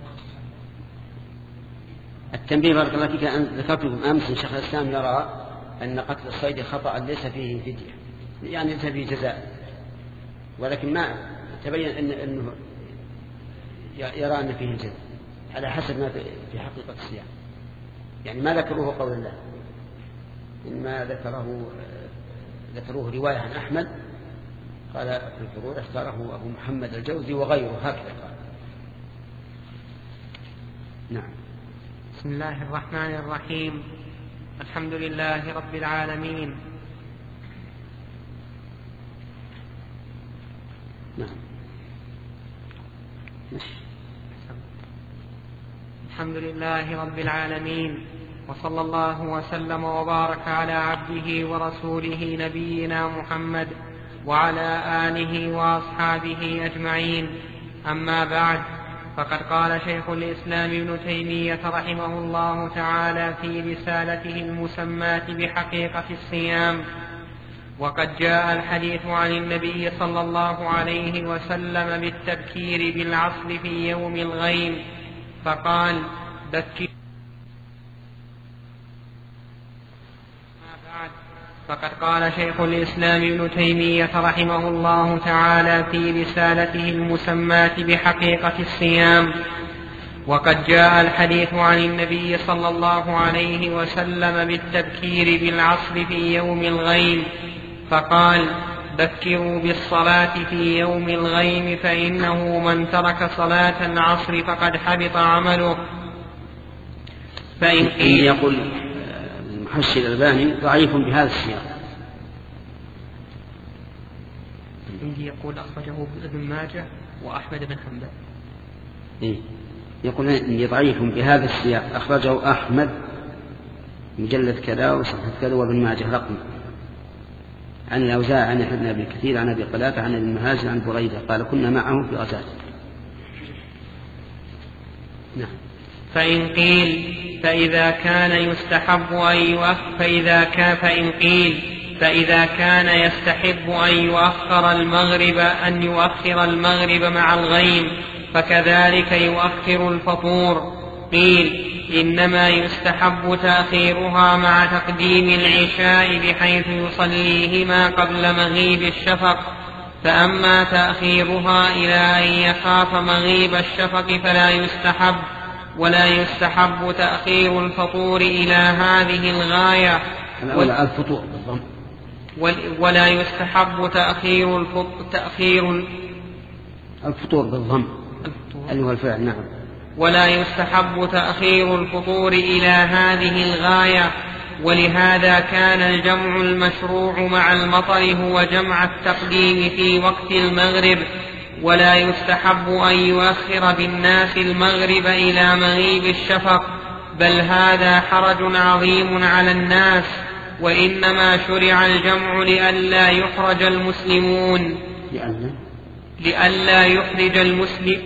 التنبيه بارك الله فيك أن ذكرت لكم أمس شيخ الإسلام يرى أن قتل الصيد خطأ ليس فيه فدية، يعني ليس فيه جزاء، ولكن ما تبين أن أنه يرى أن فيه الجزاء على حسب ما في حقيقة الصيام، يعني ما ذكروه قول الله، إنما ذكره ذكروه رواية عن أحمد قال في الفروع اختاره أبو محمد الجوزي وغيره هكذا قال. نعم. بسم الله الرحمن الرحيم. الحمد لله رب العالمين. نعم. الحمد لله رب العالمين، وصلى الله وسلم وبارك على عبده ورسوله نبينا محمد وعلى آله وأصحابه أجمعين. أما بعد، فقد قال شيخ الإسلام ابن تيمية رحمه الله تعالى في رسالته المسماة بحقيقة الصيام: وقد جاء الحديث عن النبي صلى الله عليه وسلم بالتبكير بالعصر في يوم الغيم، فقال: بكر. فقد قال شيخ الإسلام ابن تيمية رحمه الله تعالى في رسالته المسماة بحقيقة الصيام: وقد جاء الحديث عن النبي صلى الله عليه وسلم بالتبكير بالعصر في يوم الغيم، فقال: بكروا بالصلاة في يوم الغيم فإنه من ترك صلاة العصر فقد حبط عمله. فإن يقول المحشي الألباني ضعيف بهذا السياق. عندي يقول أخرجه ابن ماجه وأحمد بن حنبل. إيه؟ يقول إني ضعيف بهذا السياق، أخرجه أحمد مجلد كذا وصحة كذا وابن ماجه رقم، عن الأوزاعي عن ابن أبي كثير عن أبي قلابة عن ابن مهاجر عن بريدة قال: كنا معه في غزاة. نعم. فإن قيل فإذا كان يستحب أن يؤخر فإذا كان فإن قيل فإذا كان يستحب أن يؤخر المغرب أن يؤخر المغرب مع الغيم فكذلك يؤخر الفطور. قيل: إنما يستحب تأخيرها مع تقديم العشاء بحيث يصليهما قبل مغيب الشفق، فأما تأخيرها إلى أن يخاف مغيب الشفق فلا يستحب، ولا يستحب تأخير الفطور إلى هذه الغاية، الفطور ولا يستحب تأخير الفطور تأخير الفطور بالضم أيها الفعل. نعم. ولا يستحب تأخير الفطور إلى هذه الغاية، ولهذا كان الجمع المشروع مع المطر هو جمع التقديم في وقت المغرب، ولا يستحب أن يؤخر بالناس المغرب إلى مغيب الشفق، بل هذا حرج عظيم على الناس، وإنما شرع الجمع لئلا يحرج المسلمون لئلا يحرج المسلم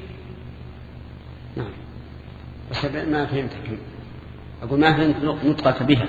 نعم. بس ما فهمتك، أقول ما فهمت نطقك بها.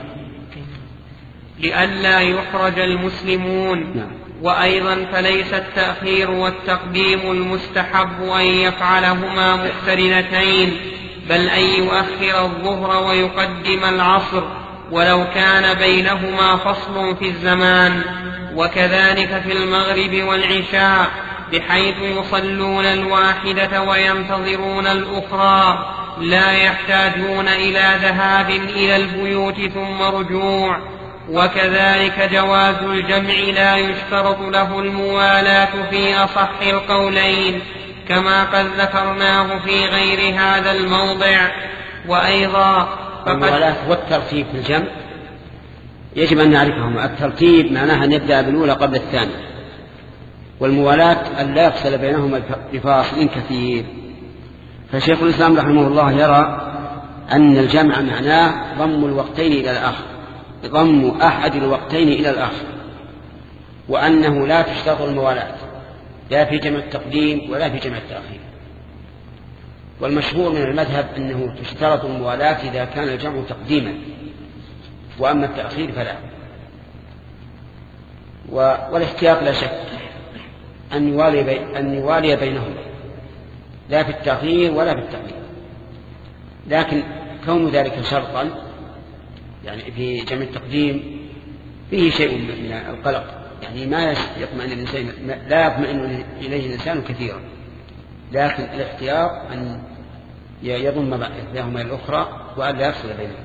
لئلا يحرج المسلمون. نعم. وأيضا فليس التأخير والتقديم المستحب أن يفعلهما مقترنتين، بل أن يؤخر الظهر ويقدم العصر ولو كان بينهما فصل في الزمان، وكذلك في المغرب والعشاء، بحيث يصلون الواحدة وينتظرون الأخرى، لا يحتاجون إلى ذهاب إلى البيوت ثم رجوع. وكذلك جواز الجمع لا يشترط له الموالاة في أصح القولين، كما قد ذكرناه في غير هذا الموضع. وأيضا الموالاة والترتيب في الجمع يجب أن نعرفهما. الترتيب معناها أن يبدأ بالأولى قبل الثانية، والموالاة أن لا يفصل بينهما بفاصل كثير. فشيخ الإسلام رحمه الله يرى أن الجمع معناه ضم الوقتين إلى الآخر، ضم أحد الوقتين إلى الآخر، وأنه لا تشترط الموالاة لا في جمع التقديم ولا في جمع التأخير. والمشهور من المذهب أنه تشترط الموالاة إذا كان الجمع تقديما، وأما التأخير فلا. والاحتياط لا شك أن يوالي, بي أن يوالي بينهما لا في التأخير ولا في التقديم، لكن كون ذلك شرطا يعني في جمع التقديم فيه شيء من القلق، يعني ما يطمئن الإنسان، لا يطمئن إليه الإنسان كثيرا، لكن الاختيار أن يضم إحداهما الأخرى وأن لا يفصل بينهما.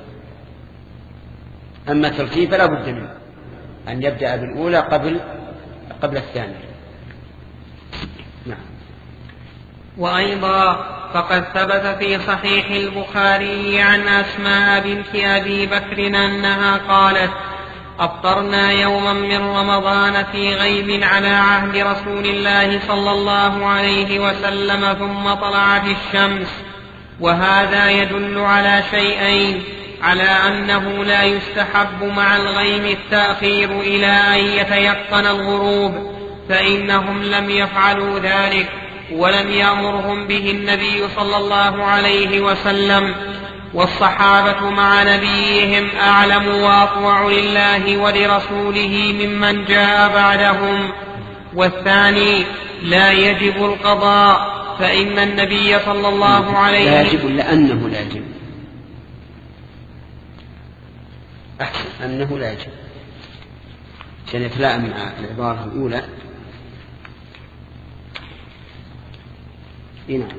أما الترتيب فلا بد منه أن يبدأ بالأولى قبل قبل الثانية. نعم. وأيضا فقد ثبت في صحيح البخاري عن أسماء بنت أبي بكر أنها قالت: أفطرنا يوما من رمضان في غيب على عهد رسول الله صلى الله عليه وسلم ثم طلعت الشمس. وهذا يدل على شيئين: على أنه لا يستحب مع الغيم التأخير إلى أن يتيقن الغروب، فإنهم لم يفعلوا ذلك ولم يأمرهم به النبي صلى الله عليه وسلم، والصحابة مع نبيهم أعلم وأطوع لله ولرسوله ممن جاء بعدهم. والثاني لا يجب القضاء، فإن النبي صلى الله عليه لا يجب لأنه لا يجب، أحسن أنه لا يجب عشان يتلائم مع العبارة الأولى. نعم.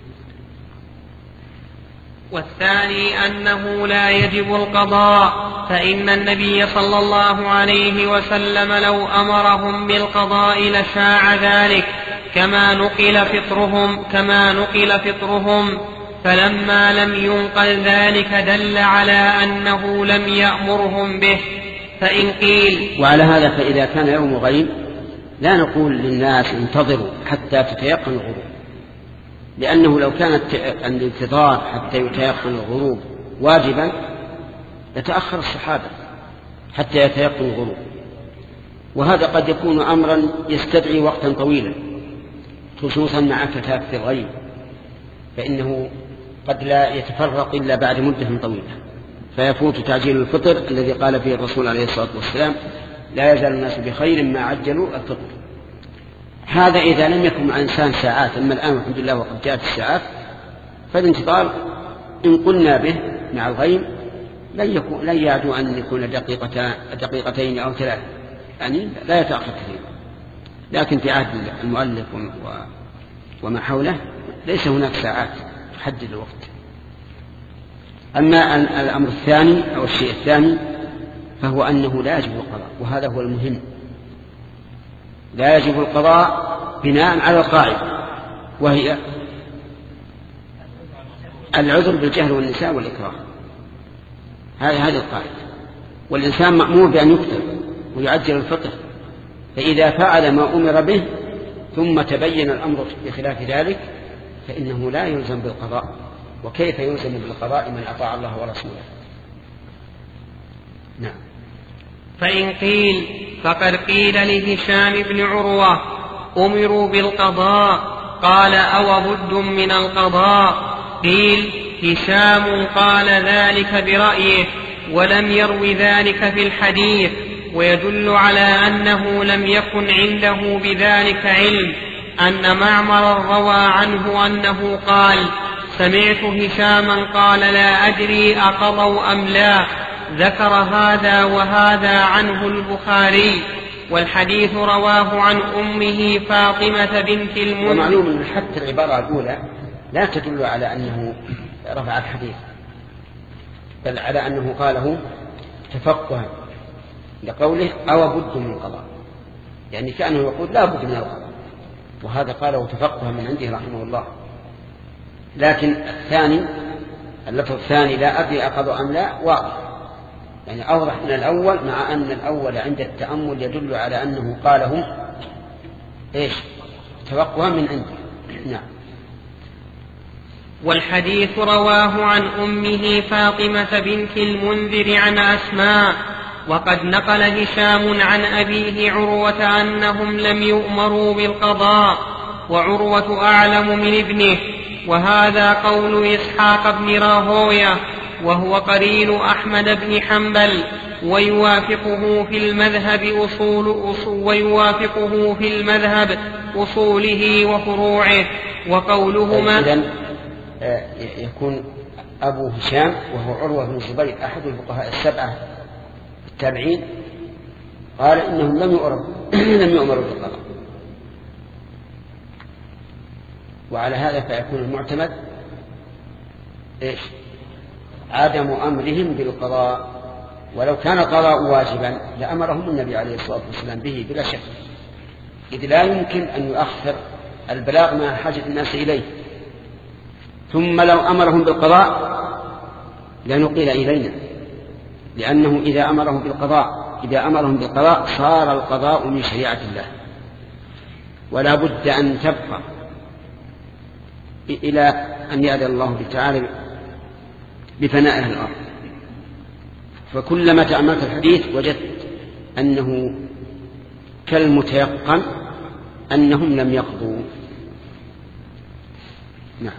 والثاني أنه لا يجب القضاء، فإن النبي صلى الله عليه وسلم لو أمرهم بالقضاء لشاع ذلك، كما نقل فطرهم كما نقل فطرهم فلما لم ينقل ذلك دل على أنه لم يأمرهم به. فإن قيل وعلى هذا فإذا كان يوم غيب لا نقول للناس انتظروا حتى تتيقن الغروب، لأنه لو كانت الانتظار حتى يتيقن الغروب واجبا لتأخر الصحابة حتى يتيقن الغروب، وهذا قد يكون أمرا يستدعي وقتا طويلا خصوصا مع كثافة الغيب، فإنه قد لا يتفرق إلا بعد مدة طويلة، فيفوت تعجيل الفطر الذي قال فيه الرسول عليه الصلاة والسلام: لا يزال الناس بخير ما عجلوا الفطر. هذا إذا لم يكن مع إنسان ساعات، أما الآن الحمد لله وقد جاءت الساعات، فالانتظار إن قلنا به مع الغيب لن يكون لن يعدو أن يكون دقيقتين دقيقتين أو ثلاث، يعني لا يتأخر كثيرا. لكن في عهد المؤلف وما حوله ليس هناك ساعات تحدد الوقت. أما الأمر الثاني أو الشيء الثاني فهو أنه لا يجب القضاء، وهذا هو المهم. لا يجب القضاء بناء على القاعدة، وهي العذر بالجهل والنساء والإكراه. هذه هذه القاعدة، والإنسان مأمور بأن يكتب ويعجل الفطر، فإذا فعل ما أمر به ثم تبين الأمر بخلاف ذلك فإنه لا يلزم بالقضاء. وكيف يلزم بالقضاء من أطاع الله ورسوله؟ نعم. فإن قيل فقد قيل لهشام بن عروة: أمروا بالقضاء، قال: أو بد من القضاء؟ قيل: هشام قال ذلك برأيه ولم يرو ذلك في الحديث، ويدل على أنه لم يكن عنده بذلك علم، أن معمر روى عنه أنه قال: سمعت هشاما قال: لا أدري أقضوا أم لا. ذكر هذا وهذا عنه البخاري، والحديث رواه عن أمه فاطمة بنت المنذر. ومعلوم أن حتى العبارة الأولى لا تدل على أنه رفع الحديث، بل على أنه قاله تفقها لقوله: أو بد من القضاء، يعني كأنه يقول لا بد من القضاء، وهذا قاله تفقها من عنده رحمه الله. لكن الثاني اللفظ الثاني لا أدري أقضوا أم لا واضح، يعني أوضح من الأول، مع أن الأول عند التأمل يدل على أنه قاله إيش توقعا من عنده. نعم. والحديث رواه عن أمه فاطمة بنت المنذر عن أسماء. وقد نقل هشام عن أبيه عروة أنهم لم يؤمروا بالقضاء، وعروة أعلم من ابنه، وهذا قول إسحاق بن راهوية وهو قرين أحمد بن حنبل، ويوافقه في المذهب أصول أصول ويوافقه في المذهب أصوله وفروعه. وقولهما إذن يكون أبو هشام وهو عروة بن الزبير أحد الفقهاء السبعة التابعين قال إنهم لم يؤمروا لم يؤمروا بالطلاق. وعلى هذا فيكون المعتمد إيش؟ عدم أمرهم بالقضاء، ولو كان القضاء واجبا لأمرهم النبي عليه الصلاة والسلام به بلا شك، إذ لا يمكن أن يؤخر البلاغ مع حاجة الناس إليه. ثم لو أمرهم بالقضاء لنقل إلينا، لأنه إذا أمرهم بالقضاء إذا أمرهم بالقضاء صار القضاء من شريعة الله، ولا بد أن تبقى إلى أن يأذن الله تعالى بفنائها الأرض. فكلما تأملت الحديث وجدت أنه كالمتيقن أنهم لم يقضوا. نعم.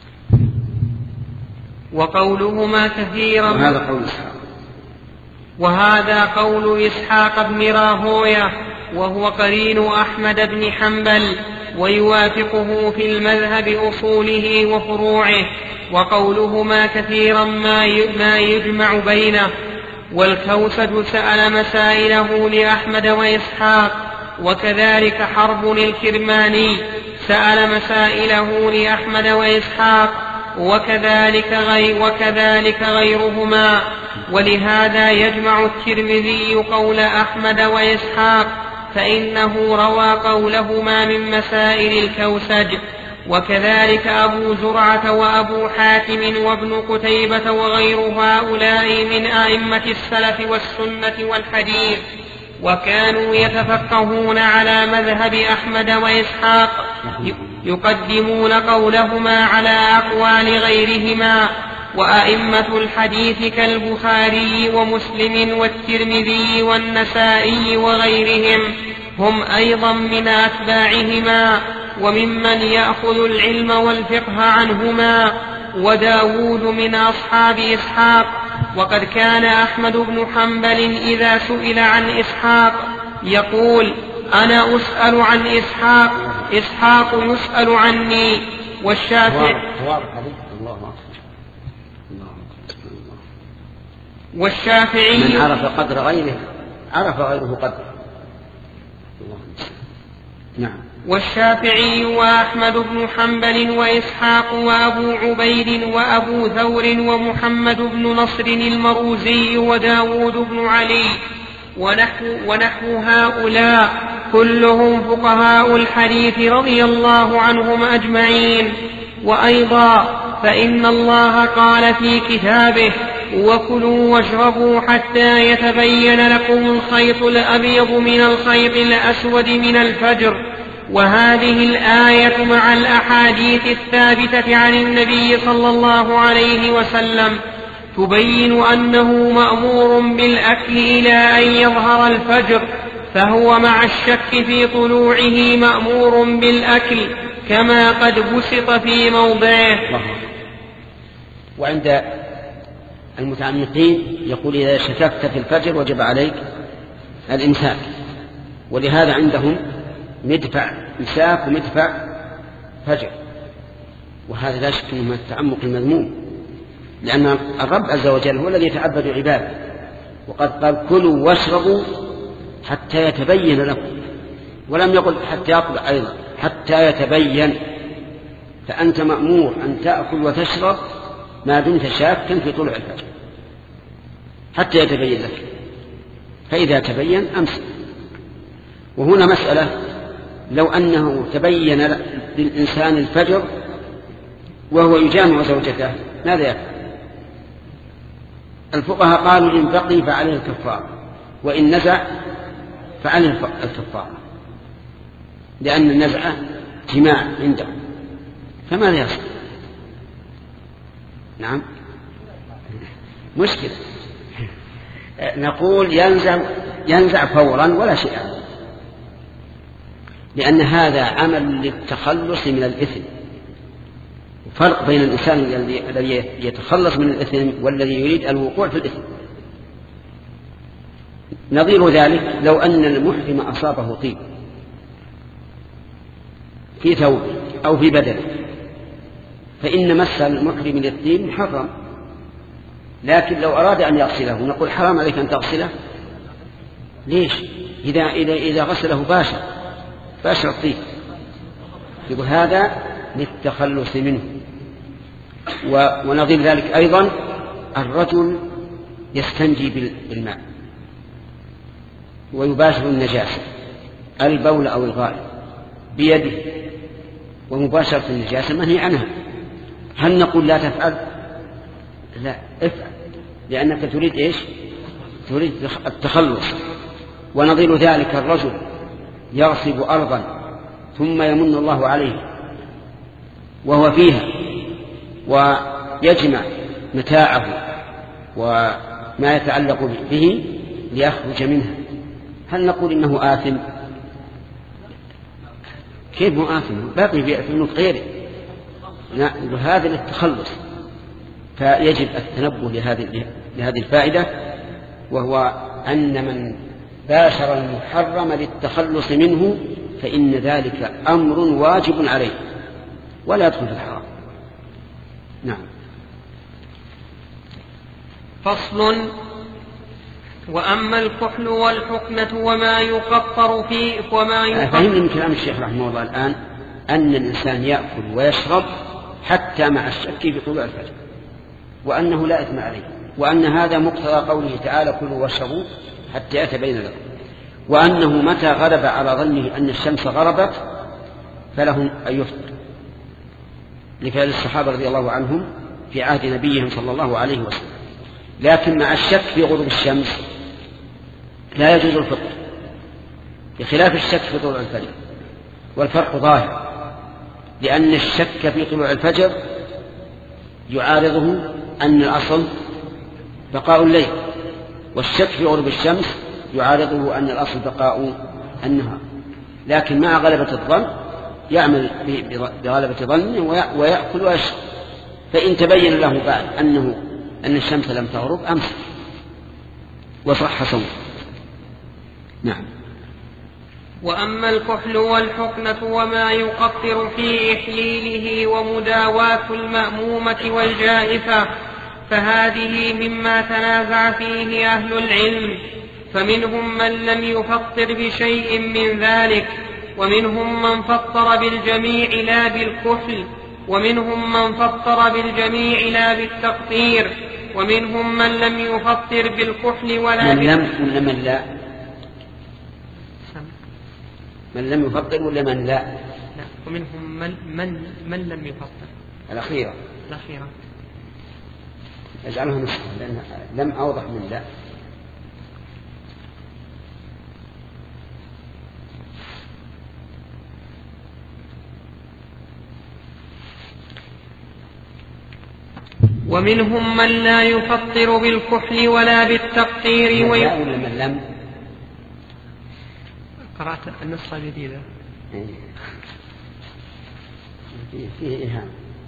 وقولهما كثيرا وهذا قول إسحاق وهذا قول إسحاق بن راهوية وهو قرين أحمد بن حنبل، ويوافقه في المذهب أصوله وفروعه. وقولهما كثيرا ما يجمع بينه. والكوسج سأل مسائله لأحمد وإسحاق، وكذلك حرب الكرماني سأل مسائله لأحمد وإسحاق، وكذلك, غير وكذلك غيرهما. ولهذا يجمع الترمذي قول أحمد وإسحاق، فإنه روى قولهما من مسائل الكوسج. وكذلك أبو زرعة وأبو حاتم وابن قتيبة وغير هؤلاء من أئمة السلف والسنة والحديث، وكانوا يتفقهون على مذهب أحمد وإسحاق، يقدمون قولهما على أقوال غيرهما. وأئمة الحديث كالبخاري ومسلم والترمذي والنسائي وغيرهم هم أيضا من أتباعهما وممن يأخذ العلم والفقه عنهما. وداود من أصحاب إسحاق. وقد كان أحمد بن حنبل إذا سئل عن إسحاق يقول: أنا أسأل عن إسحاق، إسحاق يسأل عني. والشافعي والشافعي من عرف قدر غيره عرف غيره قدر. نعم. والشافعي وأحمد بن حنبل وإسحاق وأبو عبيد وأبو ثور ومحمد بن نصر المروزي وداود بن علي ونحو, ونحو هؤلاء كلهم فقهاء الحديث رضي الله عنهم أجمعين. وأيضا فإن الله قال في كتابه: وكلوا واشربوا حتى يتبين لكم الخيط الأبيض من الخيط الأسود من الفجر. وهذه الآية مع الأحاديث الثابتة عن النبي صلى الله عليه وسلم تبين أنه مأمور بالأكل إلى أن يظهر الفجر، فهو مع الشك في طلوعه مأمور بالأكل كما قد بسط في موضعه. وعند المتعمقين يقول: إذا شككت في الفجر وجب عليك الإمساك. ولهذا عندهم مدفع إمساك ومدفع فجر، وهذا لا شك من التعمق المذموم، لأن الرب عز وجل هو الذي يتعبد عباده، وقد قال: كلوا واشربوا حتى يتبين لكم، ولم يقل حتى يطلع أيضا، حتى يتبين. فأنت مأمور أن تأكل وتشرب ما دمت شاكا في طلوع الفجر حتى يتبين لك، فإذا تبين أمسك. وهنا مسألة: لو أنه تبين للإنسان الفجر وهو يجامع زوجته ماذا يفعل؟ الفقهاء قالوا: إن بقي فعليه الكفارة، وإن نزع فعليه الكفارة، لأن النزع جماع عنده، فماذا يصل؟ نعم، مشكلة. نقول ينزع ينزع فورا ولا شيء، لأن هذا عمل للتخلص من الإثم. فرق بين الإنسان الذي يتخلص من الإثم والذي يريد الوقوع في الإثم. نظير ذلك لو أن المحرم أصابه طيب في ثوبه أو في بدنه فإن مس المحرم للطيب محرم، لكن لو أراد أن يغسله نقول حرام عليك أن تغسله. ليش؟ إذا, إذا, إذا غسله باشر باشر الطيب، يقول هذا للتخلص منه. ونظير ذلك أيضا الرجل يستنجي بالماء ويباشر النجاسة البول أو الغائط بيده، ومباشرة النجاسة منهي عنها. هل نقول لا تفعل؟ لا، افعل، لأنك تريد إيش؟ تريد التخلص. ونظير ذلك الرجل يغصب أرضا ثم يمن الله عليه وهو فيها ويجمع متاعه وما يتعلق به ليخرج منها، هل نقول إنه آثم؟ كيف هو آثم؟ باقي في ملك غيره. هذا للتخلص، فيجب التنبه لهذه لهذه الفائدة، وهو أن من باشر المحرم للتخلص منه فإن ذلك أمر واجب عليه ولا يدخل في الحرام. نعم. فصل. وأما الكحل والحقنة وما يقطر فيه وما يقطر. فهمني من كلام الشيخ رحمه الله الآن أن الإنسان يأكل ويشرب حتى مع الشك في طلوع الفجر، وأنه لا إثم عليه، وأن هذا مقتضى قوله تعالى كلوا واشربوا حتى يتبين لكم، وأنه متى غلب على ظنه أن الشمس غربت فله أن يفطر، لفعل الصحابة رضي الله عنهم في عهد نبيهم صلى الله عليه وسلم. لكن مع الشك في غروب الشمس لا يجوز الفطر، بخلاف الشك في طلوع الفجر، والفرق ظاهر، لأن الشك في طلوع الفجر يعارضه أن الأصل بقاء الليل، والشك في غروب الشمس يعارضه أن الأصل بقاء النهار. لكن مع غلبة الظن يعمل بغلبة ظنه ويأكل ويشرب، فإن تبين له بعد أنه أن الشمس لم تغرب أمسك وصح صومه. نعم. وأما الكحل والحقنة وما يقطر في إحليله ومداواة المأمومة والجائفة فهذه مما تنازع فيه أهل العلم، فمنهم من لم يفطر بشيء من ذلك، ومنهم من فطر بالجميع لا بالكحل، ومنهم من فطر بالجميع لا بالتقطير، ومنهم من لم يفطر بالكحل ولا من لم ولا من لا؟ من لم يفطر ولا من لا؟ لا، ومنهم من من من لم يفطر. الأخيرة. الأخيرة. اجعلها نصف لأن لم أوضح من لا. ومنهم من لا يفطر بالكحل ولا بالتقطير وي... لا ولا من لم. قرأت النسخة الجديدة فيه إيهام.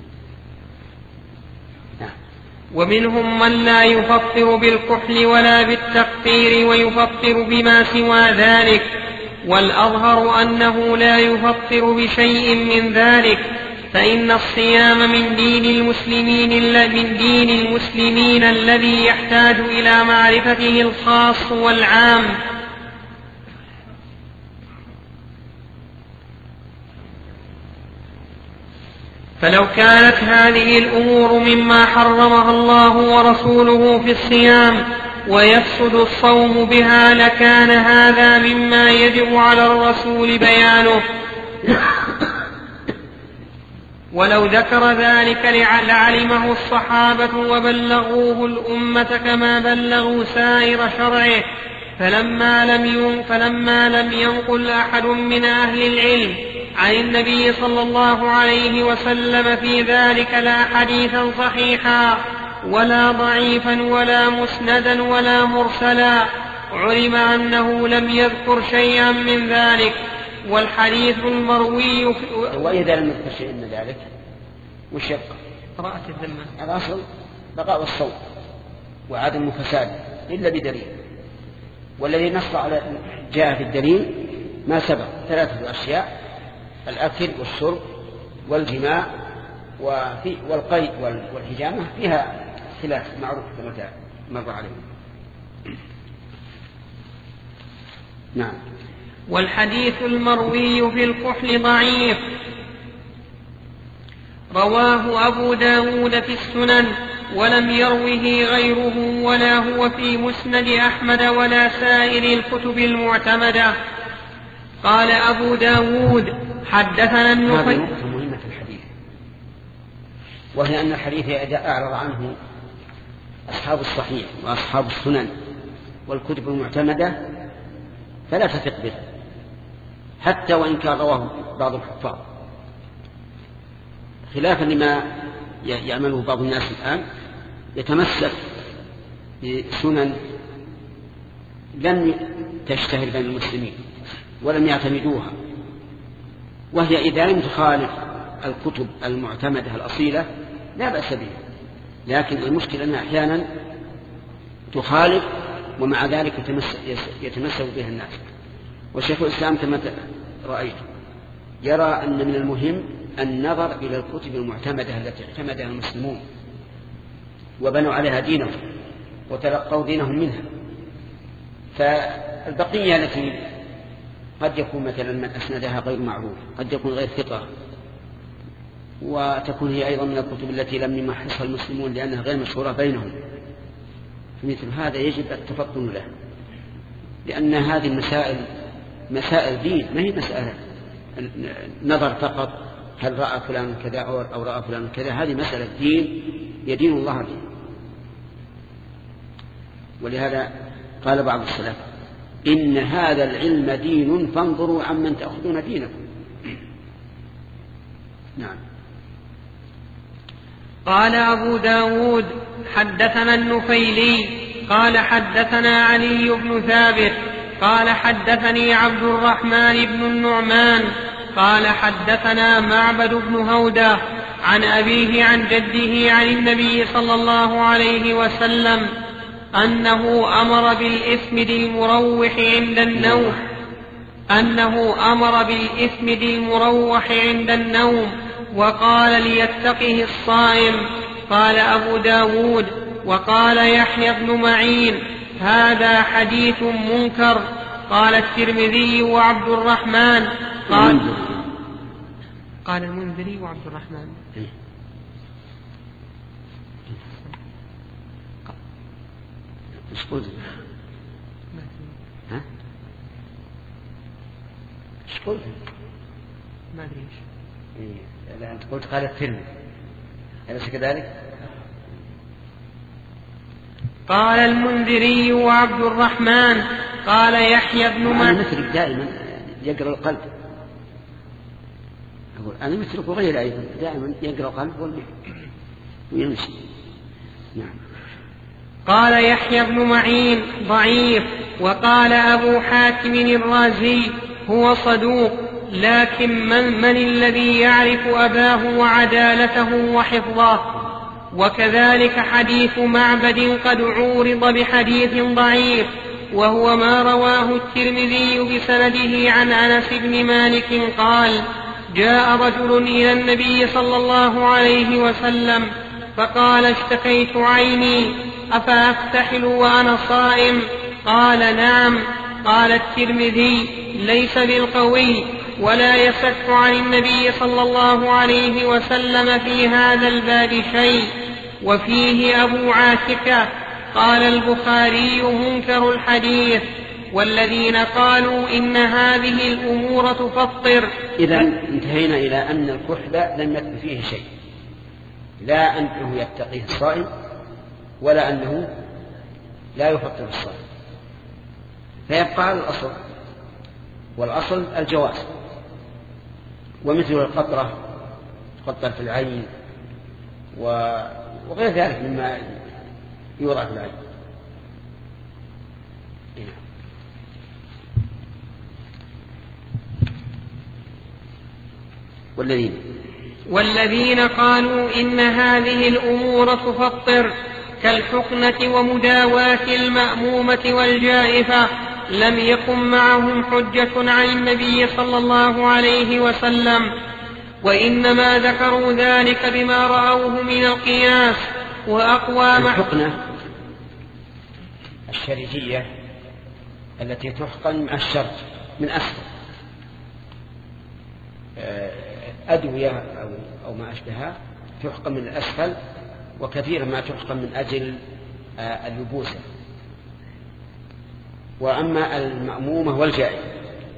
نعم. ومنهم من لا يفطر بالكحل ولا بالتقطير ويفطر بما سوى ذلك، والأظهر أنه لا يفطر بشيء من ذلك، فإن الصيام من دين المسلمين من دين المسلمين الذي يحتاج إلى معرفته الخاص والعام. فلو كانت هذه الأمور مما حرمها الله ورسوله في الصيام ويفسد الصوم بها لكان هذا مما يجب على الرسول بيانه، ولو ذكر ذلك لعلمه الصحابة وبلغوه الأمة كما بلغوا سائر شرعه، فلما لم فلما لم ينقل أحد من أهل العلم عن النبي صلى الله عليه وسلم في ذلك لا حديثا صحيحا ولا ضعيفا ولا مسندا ولا مرسلا، علم أنه لم يذكر شيئا من ذلك. والحديث المروي وإذا لم يذكر شيئا من ذلك وش يبقى؟ براءة الذمة. الأصل بقاء الصوم وعدم فساد إلا بدليل، والذي نص على جاء في الدليل ما سبق ثلاثة أشياء: الأكل والشرب والجماع وفي والقيء والحجامة فيها خلاف معروف كما مر عليهم. نعم. والحديث المروي في الكحل ضعيف، رواه أبو داود في السنن ولم يروه غيره ولا هو في مسند أحمد ولا سائر الكتب المعتمدة. قال أبو داود حدثنا النخعي. هذه نقطة مهمة في الحديث، وهي أن الحديث إذا أعرض عنه أصحاب الصحيح وأصحاب السنن والكتب المعتمدة فلا تثق به حتى وإن كان رواه بعض الحفاظ، خلافا لما يعمله بعض الناس الآن، يتمسك بسنن لم تشتهر بين المسلمين ولم يعتمدوها، وهي إذا لم تخالف الكتب المعتمدة الأصيلة لا بأس بها، لكن المشكلة أنها أحيانا تخالف ومع ذلك يتمسك بها الناس. والشيخ الإسلام كما رأيت يرى أن من المهم النظر إلى الكتب المعتمدة التي اعتمدها المسلمون وبنوا عليها دينهم وتلقوا دينهم منها. فالبقية التي قد يكون مثلا من أسندها غير معروف، قد يكون غير ثقة، وتكون هي أيضا من الكتب التي لم يمحصها المسلمون لأنها غير مشهورة بينهم، فمثل هذا يجب التفطن له، لأن هذه المسائل مسائل دين، ما هي مسألة نظر فقط هل رأى فلان كذا أو رأى فلان كذا، هذه مسألة دين يدين الله به. ولهذا قال بعض السلف إن هذا العلم دين فانظروا عمن تأخذون دينكم. نعم. قال أبو داود حدثنا النفيلي قال حدثنا علي بن ثابت قال حدثني عبد الرحمن بن النعمان قال حدثنا معبد بن هودة عن أبيه عن جده عن النبي صلى الله عليه وسلم أنه أمر بالإثمد المروح عند النوم أنه أمر بالإثمد المروح عند النوم وقال ليتقه الصائم. قال أبو داود وقال يحيى بن معين هذا حديث منكر. قال الترمذي وعبد الرحمن قال قال المنذري وعبد الرحمن ايش قلت؟ ها؟ ايش قلت؟ ما ادري ايش. إيه. انت قلت قال الترمذي، أليس كذلك؟ قال المنذري وعبد الرحمن قال يحيى بن معين. مثلك دائما يقرأ القلب، أقول أنا مثلك وغير أيضا دائما يقرأ القلب ويمشي. نعم. قال يحيى بن معين ضعيف. وقال أبو حاتم الرازي هو صدوق، لكن من, من الذي يعرف أباه وعدالته وحفظه؟ وكذلك حديث معبد قد عورض بحديث ضعيف، وهو ما رواه الترمذي بسنده عن أنس بن مالك قال جاء رجل إلى النبي صلى الله عليه وسلم فقال اشتكيت عيني أفأفتحل وأنا صائم؟ قال نعم. قال الترمذي ليس بالقوي ولا يصح عن النبي صلى الله عليه وسلم في هذا الباب شيء. وفيه أبو عاتكة. قال البخاري منكر الحديث. والذين قالوا إن هذه الأمور تفطر. إذا انتهينا إلى أن الكحل لم يكن فيه شيء، لا أنه يتقيه الصائم ولا أنه لا يفطر الصائم، فيبقى على الأصل، والأصل الجواز. ومثل القطرة تقطر في العين وغير ذلك مما يوضع في العين. والذين والذين قالوا إن هذه الأمور تفطر كالحقنة ومداواة المأمومة والجائفة لم يقم معهم حجة عن النبي صلى الله عليه وسلم. وإنما ذكروا ذلك بما رأوه من القياس وأقوى الحقنة الشرجية التي تحقن مع الشرج من أسفل، أدوية أو, أو ما أشبهها تحقن من الأسفل، وكثيرا ما تحقن من أجل اللبوسة. وأما المأمومة والجائفة،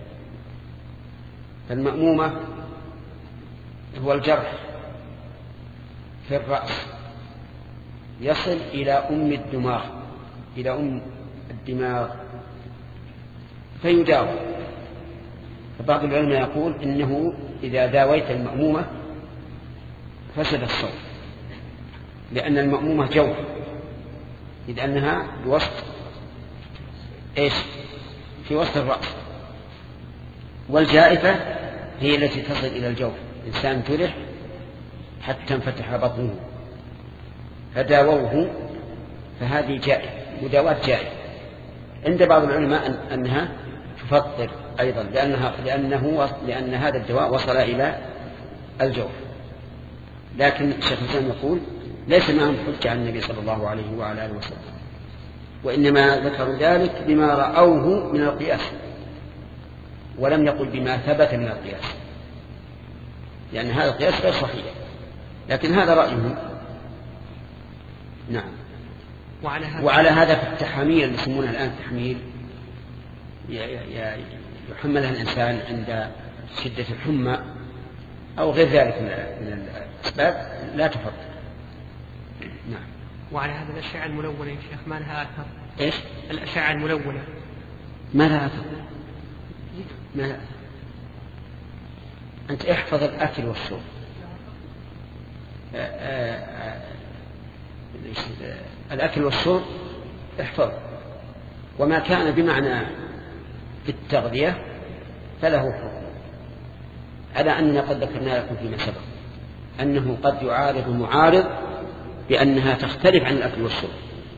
فالمأمومة هو الجرح في الرأس يصل إلى أم الدماغ إلى أم الدماغ فيداوى. فبعض العلماء يقول إنه إذا داويت المأمومة فسد الصوم، لأن المأمومة جوف، إذ أنها بوسط إيش؟ في وسط الرأس. والجائفة هي التي تصل إلى الجوف، إنسان جرح حتى انفتح بطنه فداووه، فهذه جائفة، مداواة جائفة. عند بعض العلماء أنها تفطر أيضا، لأنها لأنه لأن هذا الدواء وصل إلى الجوف. لكن الشيخ الإسلام يقول ليس معهم حجة عن النبي صلى الله عليه وعلى آله وسلم، وإنما ذكروا ذلك بما رأوه من القياس، ولم يقل بما ثبت من القياس، لأن هذا القياس غير صحيح، لكن هذا رأيهم. نعم. وعلى هذا, وعلى هذا في التحاميل اللي يسمونها الآن تحميل يحملها الإنسان عند شدة الحمى أو غير ذلك من الأسباب لا تفضل. نعم. وعلى هذا الأشعة الملونة يا شيخ ما لها أثر؟ إيش؟ الأشعة الملونة ما لها أثر؟ ما لها أثر. أنت احفظ الأكل والشرب. الأكل والشرب احفظ، وما كان بمعنى التغذية فله حكم، على أننا قد ذكرنا لكم فيما سبق أنه قد يعارض معارض بأنها تختلف عن الأكل والشرب،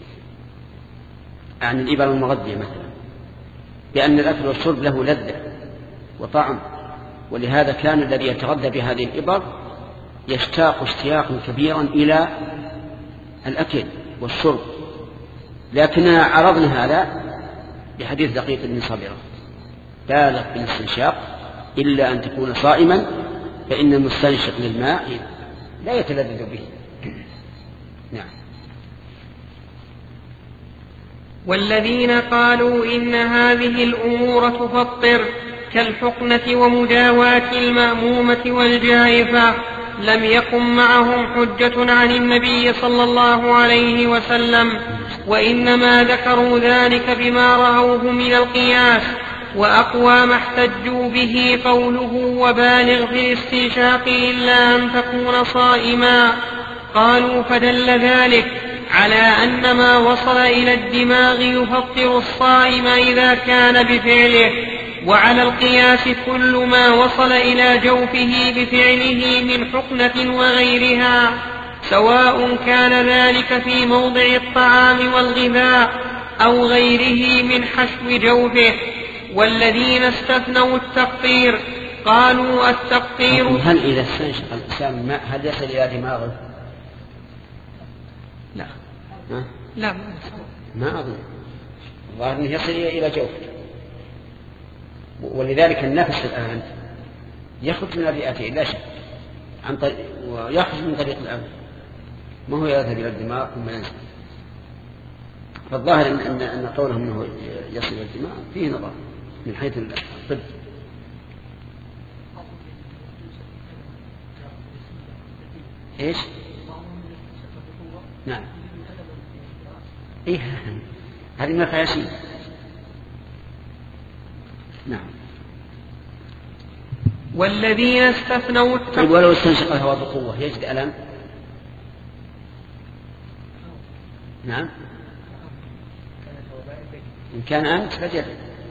عن الإبر المغذية مثلا، بأن الأكل والشرب له لذة وطعم، ولهذا كان الذي يتغذى بهذه الإبر يشتاق اشتياقا كبيرا إلى الأكل والشرب. لكننا عرضنا هذا بحديث دقيق بن صبيرة: بالغ بالاستنشاق إلا أن تكون صائما فإن المستنشق للماء لا يتلذذ به. نعم. والذين قالوا إن هذه الأمور تفطر كالحقنة ومداواة المأمومة والجائفة لم يقم معهم حجة عن النبي صلى الله عليه وسلم، وإنما ذكروا ذلك بما رأوه من القياس. وأقوى ما احتجوا به قوله وبالغ في الاستنشاق إلا أن تكون صائما. قالوا فدل ذلك على أن ما وصل إلى الدماغ يفطر الصائم إذا كان بفعله، وعلى القياس كل ما وصل إلى جوفه بفعله من حقنة وغيرها، سواء كان ذلك في موضع الطعام والغذاء أو غيره من حشو جوفه. والذين استثنوا التقطير قالوا التقطير. هل إذا استنشق الإنسان الماء هل يصل إلى دماغه؟ لا. ها؟ لا ما أظن، الظاهر أنه يصل إلى جوفه، ولذلك النفس الآن يخرج من الرئتين لا شك، عن طريق ويخرج من طريق الأنف، ما هو يذهب إلى الدماغ ثم ينزل. فالظاهر أن, أن, أن قولهم أنه يصل إلى الدماغ فيه نظر من حيث الطب. إيش؟ نعم. إيه هذه ما فيها شيء. نعم. والذين استثنوا التقطير. طيب ولو استنشق الهواء بقوة يجد ألم؟ نعم. إن كان أنت فجر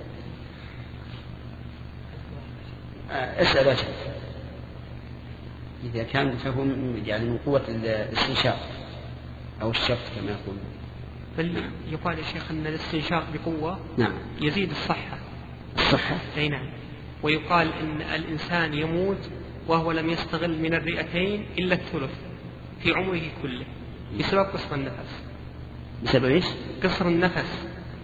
اسأل وجهك إذا كان فهو يعني من قوة الاستنشاق أو الشفط كما يقول. بل يقال يا شيخ أن الاستنشاق بقوة نعم يزيد الصحة. الصحة؟ أي نعم. ويقال أن الإنسان يموت وهو لم يستغل من الرئتين إلا الثلث في عمره كله بسبب قصر النفس. بسبب إيش؟ قصر النفس.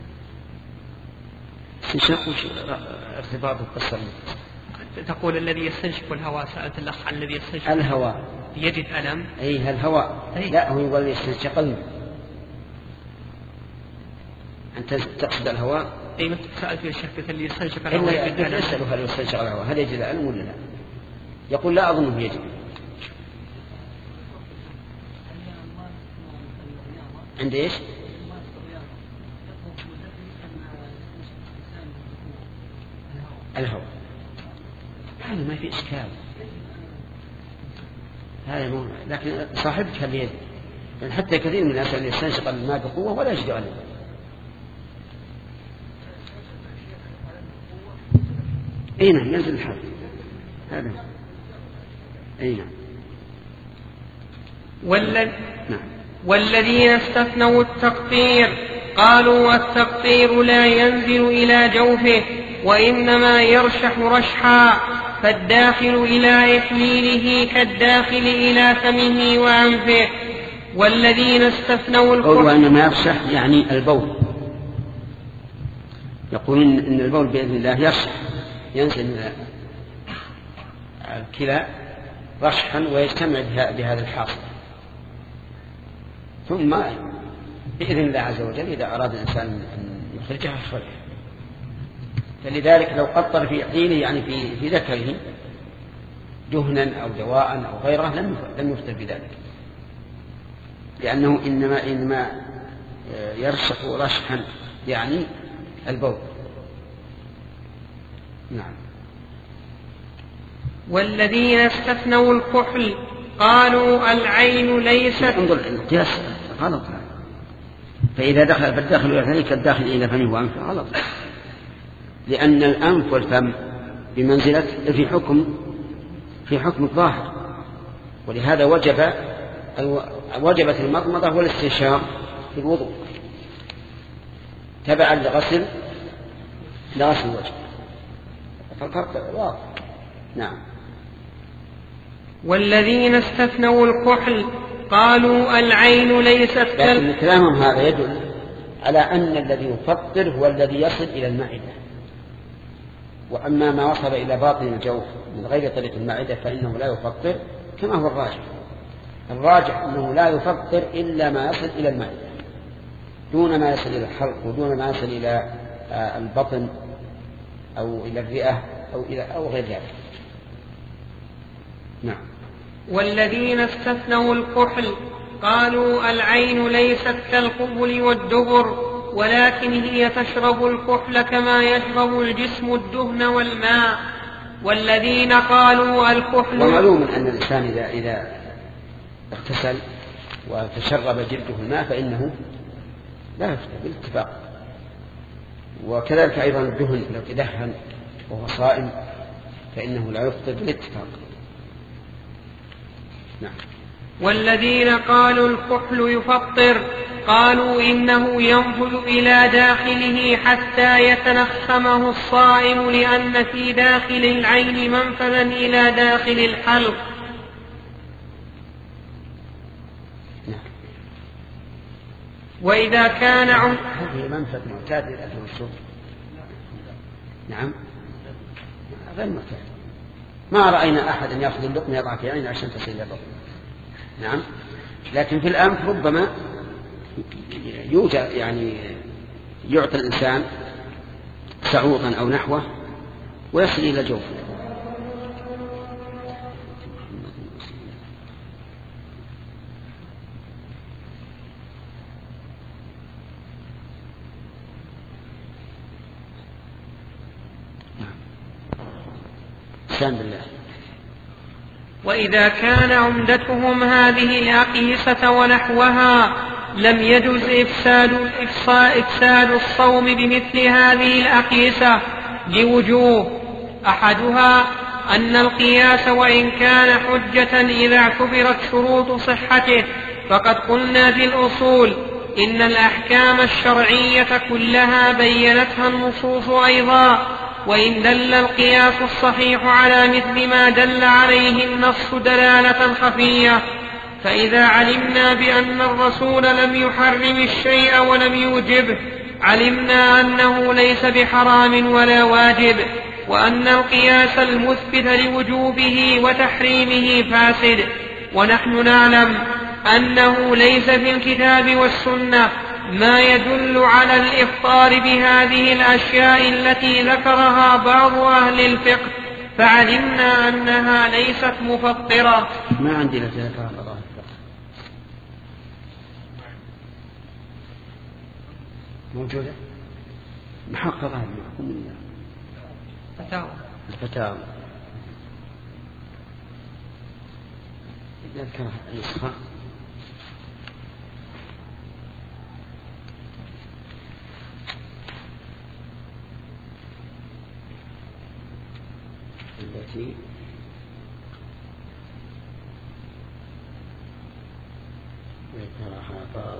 استنشاق وش ارتباط بقصر النفس؟ تقول الذي يستنشق الهواء، سألت الأخ عن الذي يستنشق الهواء يجد ألم. أي الهواء. أي. لا هو يقول يستنشق الماء. أنت تقصد الهواء؟ أي ما سألت في الشيخ اللي يستنشق الهواء يجد ألم. أسأله هل يستنشق الهواء هل يجد ألم ولا لا؟ يقول لا أظنه يجد. عند إيش؟ الهواء. هذا ما في إشكال، هذا مو... لكن صاحبك هل يجد؟ يعني حتى كثير من الناس اللي يستنشق الماء بقوة ولا يجد ألم. أي نعم ينزل الحال هذا. أي نعم. والذ... نعم. والذين استثنوا التقطير قالوا التقطير لا ينزل إلى جوفه وإنما يرشح رشحا، فالداخل إلى إحليله كالداخل إلى فمه وأنفه. والذين استثنوا الكحل وإنما يرشح يعني البول، يقولون إن البول بإذن الله يرشح ينزل من الكلى رشحا ويجتمع بهذا الحاصل، ثم بإذن الله عز وجل إذا أراد الإنسان أن يخرجها يخرجها. فلذلك لو قطر في حينه يعني في في ذكره دهنا أو دواء أو غيره لم لم يفتر بذلك، لأنه إنما إنما يرشح رشحا يعني البول. نعم. والذين استثنوا الكحل قالوا العين ليست. انظر القياس غلط، فإذا دخل فالداخل إلى كالداخل إلى فمه وأنفه غلط، لأن الأنف والفم بمنزلة في حكم في حكم الظاهر، ولهذا وجب وجبت المضمضة والاستنشاق في الوضوء تبعا لغسل لغسل الوجه، فالفرق واضح. نعم. والذين استثنوا الكحل قالوا العين ليست. لكن كلامهم هذا يدل على أن الذي يفطر هو الذي يصل إلى المعدة، وأما ما وصل إلى باطن الجوف من غير طريق المعدة فإنه لا يفطر، كما هو الراجح. الراجح أنه لا يفطر إلا ما يصل إلى المعدة دون ما يصل إلى الحلق ودون ما يصل إلى البطن أو إلى الرئة أو إلى أو غير ذلك. نعم. والذين استثنوا الكحل قالوا العين ليست كالقبل والدبر ولكن هي تشرب الكحل كما يشرب الجسم الدهن والماء. والذين قالوا الكحل. ومعلوم أن الإنسان إذا إذا اغتسل وتشرب جلده الماء فإنه لا يفطر بالاتفاق، وكذلك أيضا الدهن لو تدهن وهو صائم فإنه لا يفطر بالاتفاق. نعم. والذين قالوا الكحل يفطر قالوا إنه ينفذ إلى داخله حتى يتنخمه الصائم لأن في داخل العين منفذا إلى داخل الحلق. نعم. وإذا كان عم هذه منفذ معتاد للأكل والشرب. نعم غير معتاد، ما رأينا أحد يأخذ اللقمة يضع في عينه عشان تصل إلى البطن. نعم. لكن في الأنف ربما يوجد يعني يعطي الإنسان سعوطا أو نحوه ويصل إلى الجوف. بالله. وإذا كان عمدتهم هذه الأقيسة ونحوها لم يجز إفساد, إفساد الصوم بمثل هذه الأقيسة لوجوه. أحدها أن القياس وإن كان حجة إذا اعتبرت شروط صحته، فقد قلنا في الأصول إن الأحكام الشرعية كلها بينتها النصوص أيضا، وإن دل القياس الصحيح على مثل ما دل عليه النص دلالة خفية. فإذا علمنا بأن الرسول لم يحرم الشيء ولم يوجبه علمنا أنه ليس بحرام ولا واجب، وأن القياس المثبت لوجوبه وتحريمه فاسد. ونحن نعلم أنه ليس في الكتاب والسنة ما يدل على الإفطار بهذه الأشياء التي ذكرها بعض أهل الفقه، فعلمنا أنها ليست مفطرة. ما عندي التي ذكرها بعض أهل الفقه موجودة محققة من فتاوى الفتاوى نذكر النسخة التي ذكرها بعض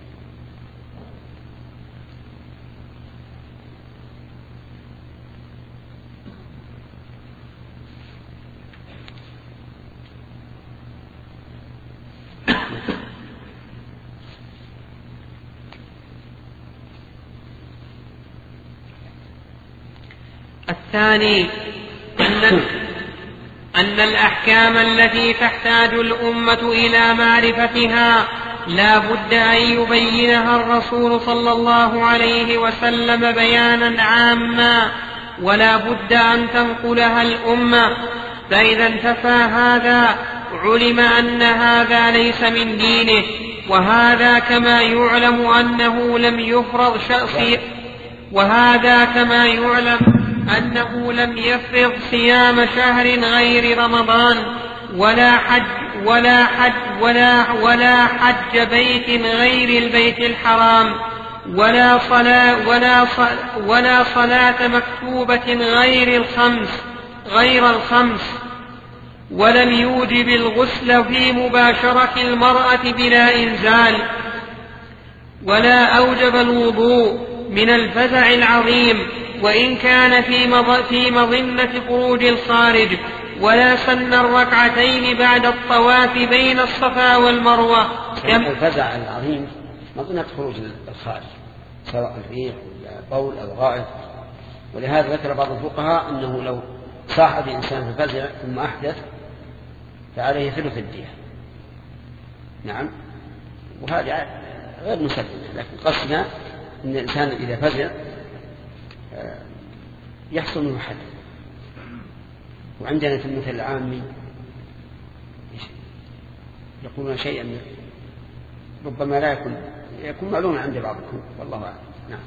الثاني أن, أن الأحكام التي تحتاج الأمة إلى معرفتها لا بد أن يبينها الرسول صلى الله عليه وسلم بيانا عاما، ولا بد أن تنقلها الأمة. فإذا انتفى هذا علم أن هذا ليس من دينه. وهذا كما يعلم أنه لم يفرض شخصي وهذا كما يعلم أنه لم يفرض صيام شهر غير رمضان ولا حج ولا حج ولا ولا حج بيت غير البيت الحرام ولا صلاة ولا ولا صلاة مكتوبة غير الخمس غير الخمس ولم يوجب الغسل في مباشرة المرأة بلا إنزال، ولا أوجب الوضوء من الفزع العظيم وإن كان في مظنة خروج الخارج، ولا سن الركعتين بعد الطواف بين الصفا والمروة. الفزع العظيم مظنة خروج الخارج سواء الريح أو بول أو غائط. ولهذا ذكر بعض الفقهاء أنه لو صاحب الإنسان في الفزع ثم أحدث فعليه ثلث الدية. نعم، وهذا غير مسلم، لكن قصدنا أن الإنسان إذا فزع يحصل منه حد. وعندنا في المثل العامي يقولون شيئا ربما لا يكون يكون معلوما عند بعضكم والله أعلم. نعم.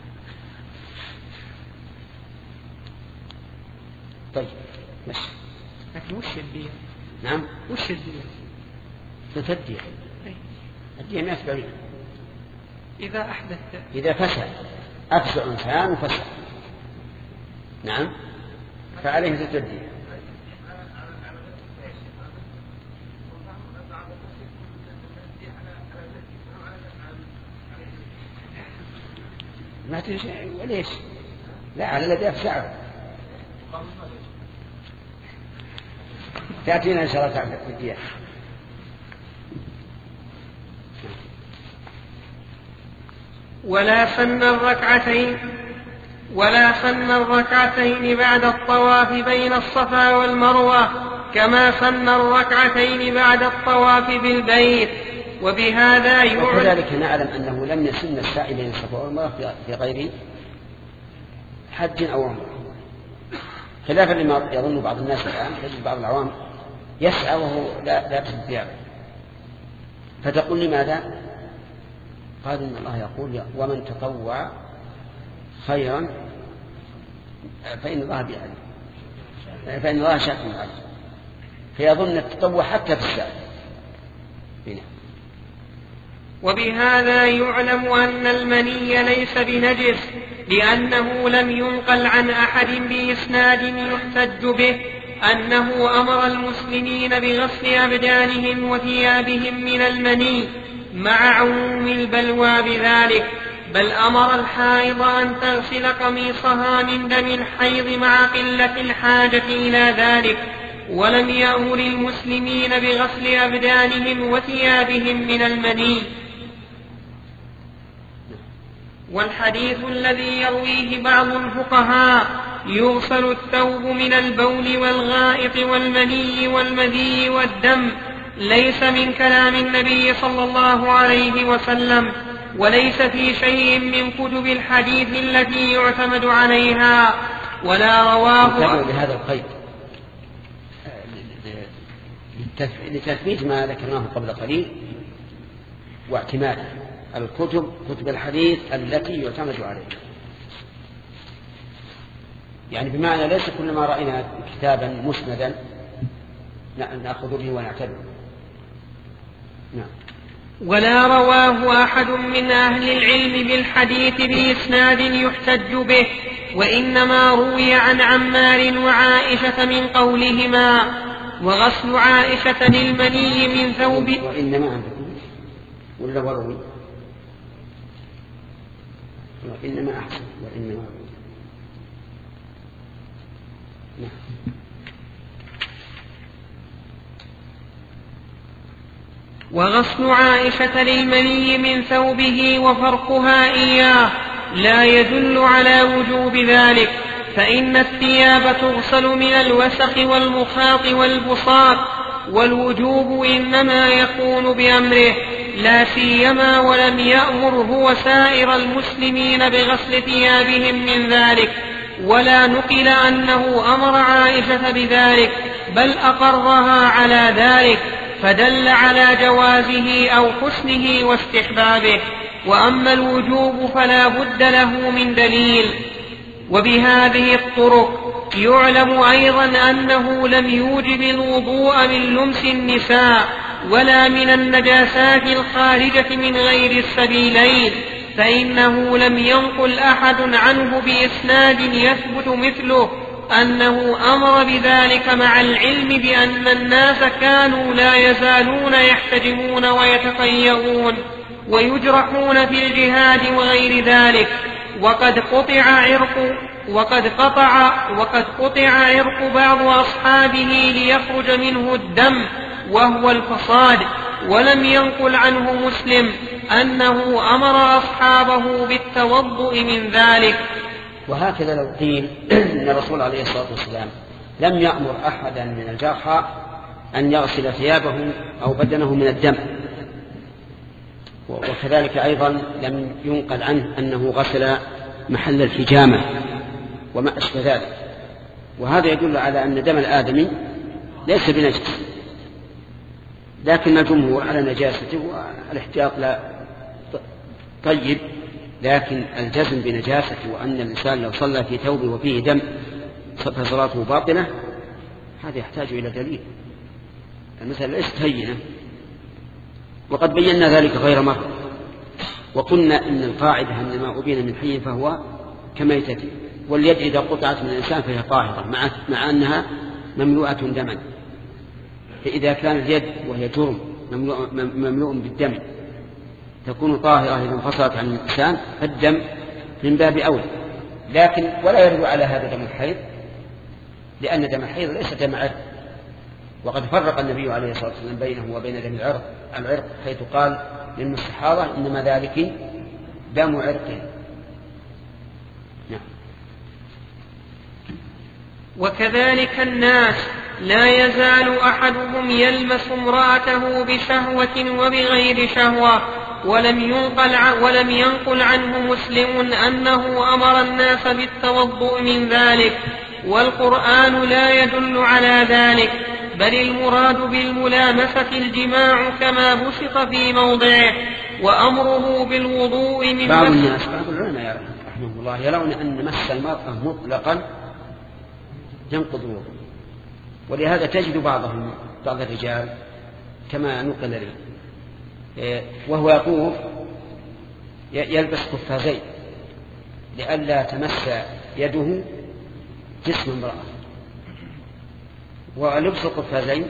طيب ماشي. لكن وش الدية؟ نعم، وش الدية؟ تتدية الدية مئة بعيد إذا أحدث إذا فسد أفزع إنسان وفسد. نعم، فعليه تتدية. ما تدري وليش؟ لا، على الذي أفزعه تأتينا إن شاء الله تعالى في الدية. ولا سن الركعتين ولا سن الركعتين بعد الطواف بين الصفا والمروة كما سن الركعتين بعد الطواف بالبيت. وبهذا يعلم وكذلك نعلم أنه لم يسن السعي بين الصفا والمروة في غير حج أو عمرة، خلافا لما يظن بعض الناس الآن. تجد بعض العوام يسعى وهو لا لابس ثيابه، فتقول لماذا؟ قال إن الله يقول ومن تطوع خيرا فإن الله بأهله فإن الله شاكر عليه، فيظن التطوع حتى في السعي. وبهذا يعلم أن المني ليس بنجس، لأنه لم ينقل عن أحد بإسناد يحتج به أنه أمر المسلمين بغسل أبدانهم وثيابهم من المني مع عموم البلوى بذلك، بل أمر الحائض أن تغسل قميصها من دم الحيض مع قلة الحاجة إلى ذلك، ولم يأمر المسلمين بغسل أبدانهم وثيابهم من المني. والحديث الذي يرويه بعض الفقهاء يغسل الثوب من البول والغائط والمني والمذي والدم ليس من كلام النبي صلى الله عليه وسلم، وليس في شيء من كتب الحديث التي يعتمد عليها، ولا رواه. لهذا القيد لتثبيت ما ذكرناه قبل قليل واعتماد الكتب كتب الحديث التي يعتمد عليها، يعني بمعنى ليس كل ما رأينا كتابا مسندا نأخذ به ونعتبر. نعم. ولا رواه أحد من أهل العلم بالحديث بإسناد يحتج به، وإنما روي عن عمار وعائشة من قولهما: وغسل عائشة للمني من ثوب. وإنما عندكم ولا وروي؟ وإنما أحسن وإنما روي. نعم. وغسل عائشة للمني من ثوبه وفرقها إياه لا يدل على وجوب ذلك، فإن الثياب تغسل من الوسخ والمخاط والبصاق، والوجوب إنما يكون بأمره، لا سيما ولم يأمر هو سائر المسلمين بغسل ثيابهم من ذلك، ولا نقل أنه أمر عائشة بذلك، بل أقرها على ذلك، فدل على جوازه أو حسنه واستحبابه. وأما الوجوب فلا بد له من دليل. وبهذه الطرق يعلم أيضا أنه لم يوجب الوضوء من لمس النساء ولا من النجاسات الخارجة من غير السبيلين، فإنه لم ينقل أحد عنه بإسناد يثبت مثله أنه أمر بذلك، مع العلم بأن الناس كانوا لا يزالون يحتجمون ويتقيؤون ويجرحون في الجهاد وغير ذلك، وقد قطع عرق وقد قطع وقد قطع عرق بعض أصحابه ليخرج منه الدم وهو الفصاد، ولم ينقل عنه مسلم أنه أمر أصحابه بالتوضؤ من ذلك. وهكذا لو قيل إن الرسول عليه الصلاة والسلام لم يأمر أحدا من الجرحى أن يغسل ثيابه أو بدنه من الدم، وكذلك أيضا لم ينقل عنه أنه غسل محل الحجامة وما أشبه ذلك، وهذا يدل على أن دم الآدمي ليس بنجس، لكن الجمهور على نجاسته والاحتياط لا طيب، لكن الجزم بنجاسته وأن الإنسان لو صلى في ثوبه وفيه دم فصلاته باطلة، هذا يحتاج إلى دليل. المسألة ليست هينة، وقد بينا ذلك غير مرة، وقلنا إن القاعدة أن ما أبين من حي فهو كميتة، واليد إذا قطعت من الإنسان فهي طاهرة مع, مع أنها مملوءة دما، فإذا كان اليد وهي جرم مملوء, مملوء بالدم تكون طاهرة إذا انفصلت عن الإنسان، فالدم من باب أولى. لكن ولا يرد على هذا دم الحيض، لأن دم الحيض ليس دم عرق، وقد فرق النبي عليه الصلاة والسلام بينه وبين دم العرق العرق حيث قال للمستحاضة إنما ذلك دم عرق. نعم. وكذلك الناس لا يزال أحدهم يلمس امرأته بشهوة وبغير شهوة، ولم ينقل, ولم ينقل عنه مسلم أنه أمر الناس بالتوضؤ من ذلك، والقرآن لا يدل على ذلك، بل المراد بالملامسة الجماع كما بسط في موضعه، وأمره بالوضوء من بعض الناس بعض العلماء رحمه الله يرون أن مس المرأة مطلقا ينقض الوضوء، ولهذا تجد بعضهم بعض الرجال كما نقل لي وهو يطوف يلبس قفازين لئلا تمس يده جسم امرأة، ولبس القفازين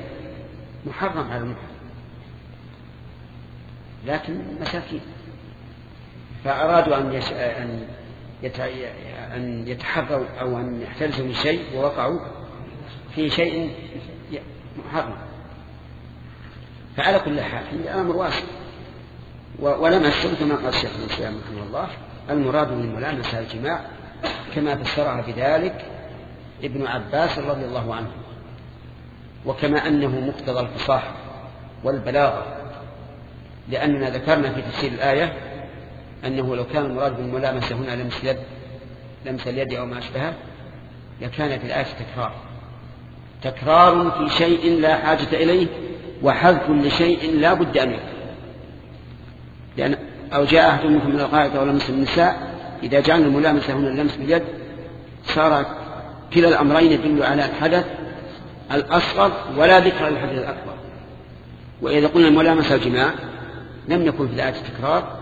محرم على المحرم، لكن مساكين فأرادوا أن يش... أن يت... أن يتحروا أو أن يحترزوا من شيء ووقعوا في شيء محرم. فعلى كل حال الأمر واسع. ولم أسلم كما قال الشيخ الإسلام رحمه الله المراد بالملامسة الجماع كما فسرها بذلك ابن عباس رضي الله عنه، وكما أنه مقتضى الفصاحة والبلاغة، لأننا ذكرنا في تفسير الآية أنه لو كان المراد بالملامسة هنا لمس اليد لمس اليد أو ما أشبهه لكانت الآية تكرار تكرار في شيء لا حاجة إليه وحذف لشيء لا بد أن يكون. لأن أو جاء أحد منكم من الغائط أو لمس النساء، إذا جعلنا الملامسة هنا اللمس باليد صار كلا الأمرين يدل على الحدث الأصغر ولا ذكر للحدث الأكبر. وإذا قلنا الملامسة الجماع لم يكن في الآية تكرار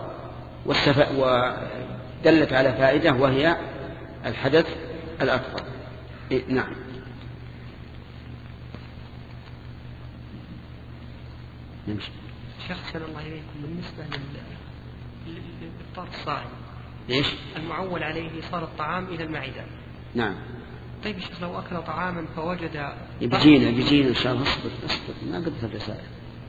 ودلت على فائدة وهي الحدث الأكبر. إيه نعم. نمشي. شيخ سلام الله عليكم بالنسبة للإفطار الصائم إيش؟ المعول عليه صار الطعام إلى المعدة. نعم. طيب الشيخ لو أكل طعاما فوجد بيجينا بيجينا إن شاء الله. اصبر اصبر ما قدرت الرسالة.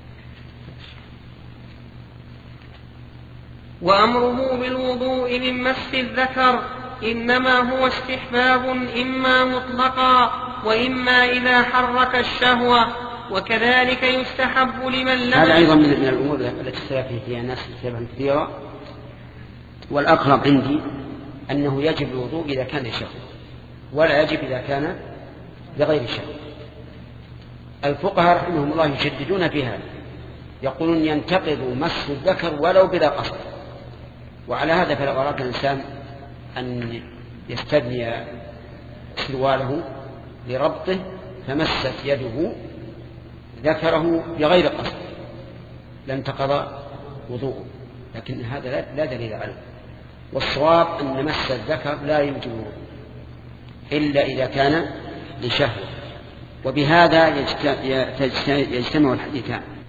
وأمره بالوضوء من مس الذكر إنما هو استحباب إما مطلقا وإما إذا حرك الشهوة، وكذلك يستحب لمن لم. هذا أيضا من الأمور التي اختلف فيها الناس اختلافا كثيرا، والأقرب عندي أنه يجب الوضوء إذا كان لشهوة ولا يجب إذا كان لغير شهوة. الفقهاء رحمهم الله يشددون في هذا، يقولون ينتقض مس الذكر ولو بلا قصد. وعلى هذا فلو أراد الإنسان أن يستبني سرواله لربطه فمست يده ذكره بغير قصد لانتقض وضوءه، لكن هذا لا دليل عليه. والصواب أن مس الذكر لا يوجب وضوء إلا إذا كان لشهوة. وبهذا يجتمع الحديثان.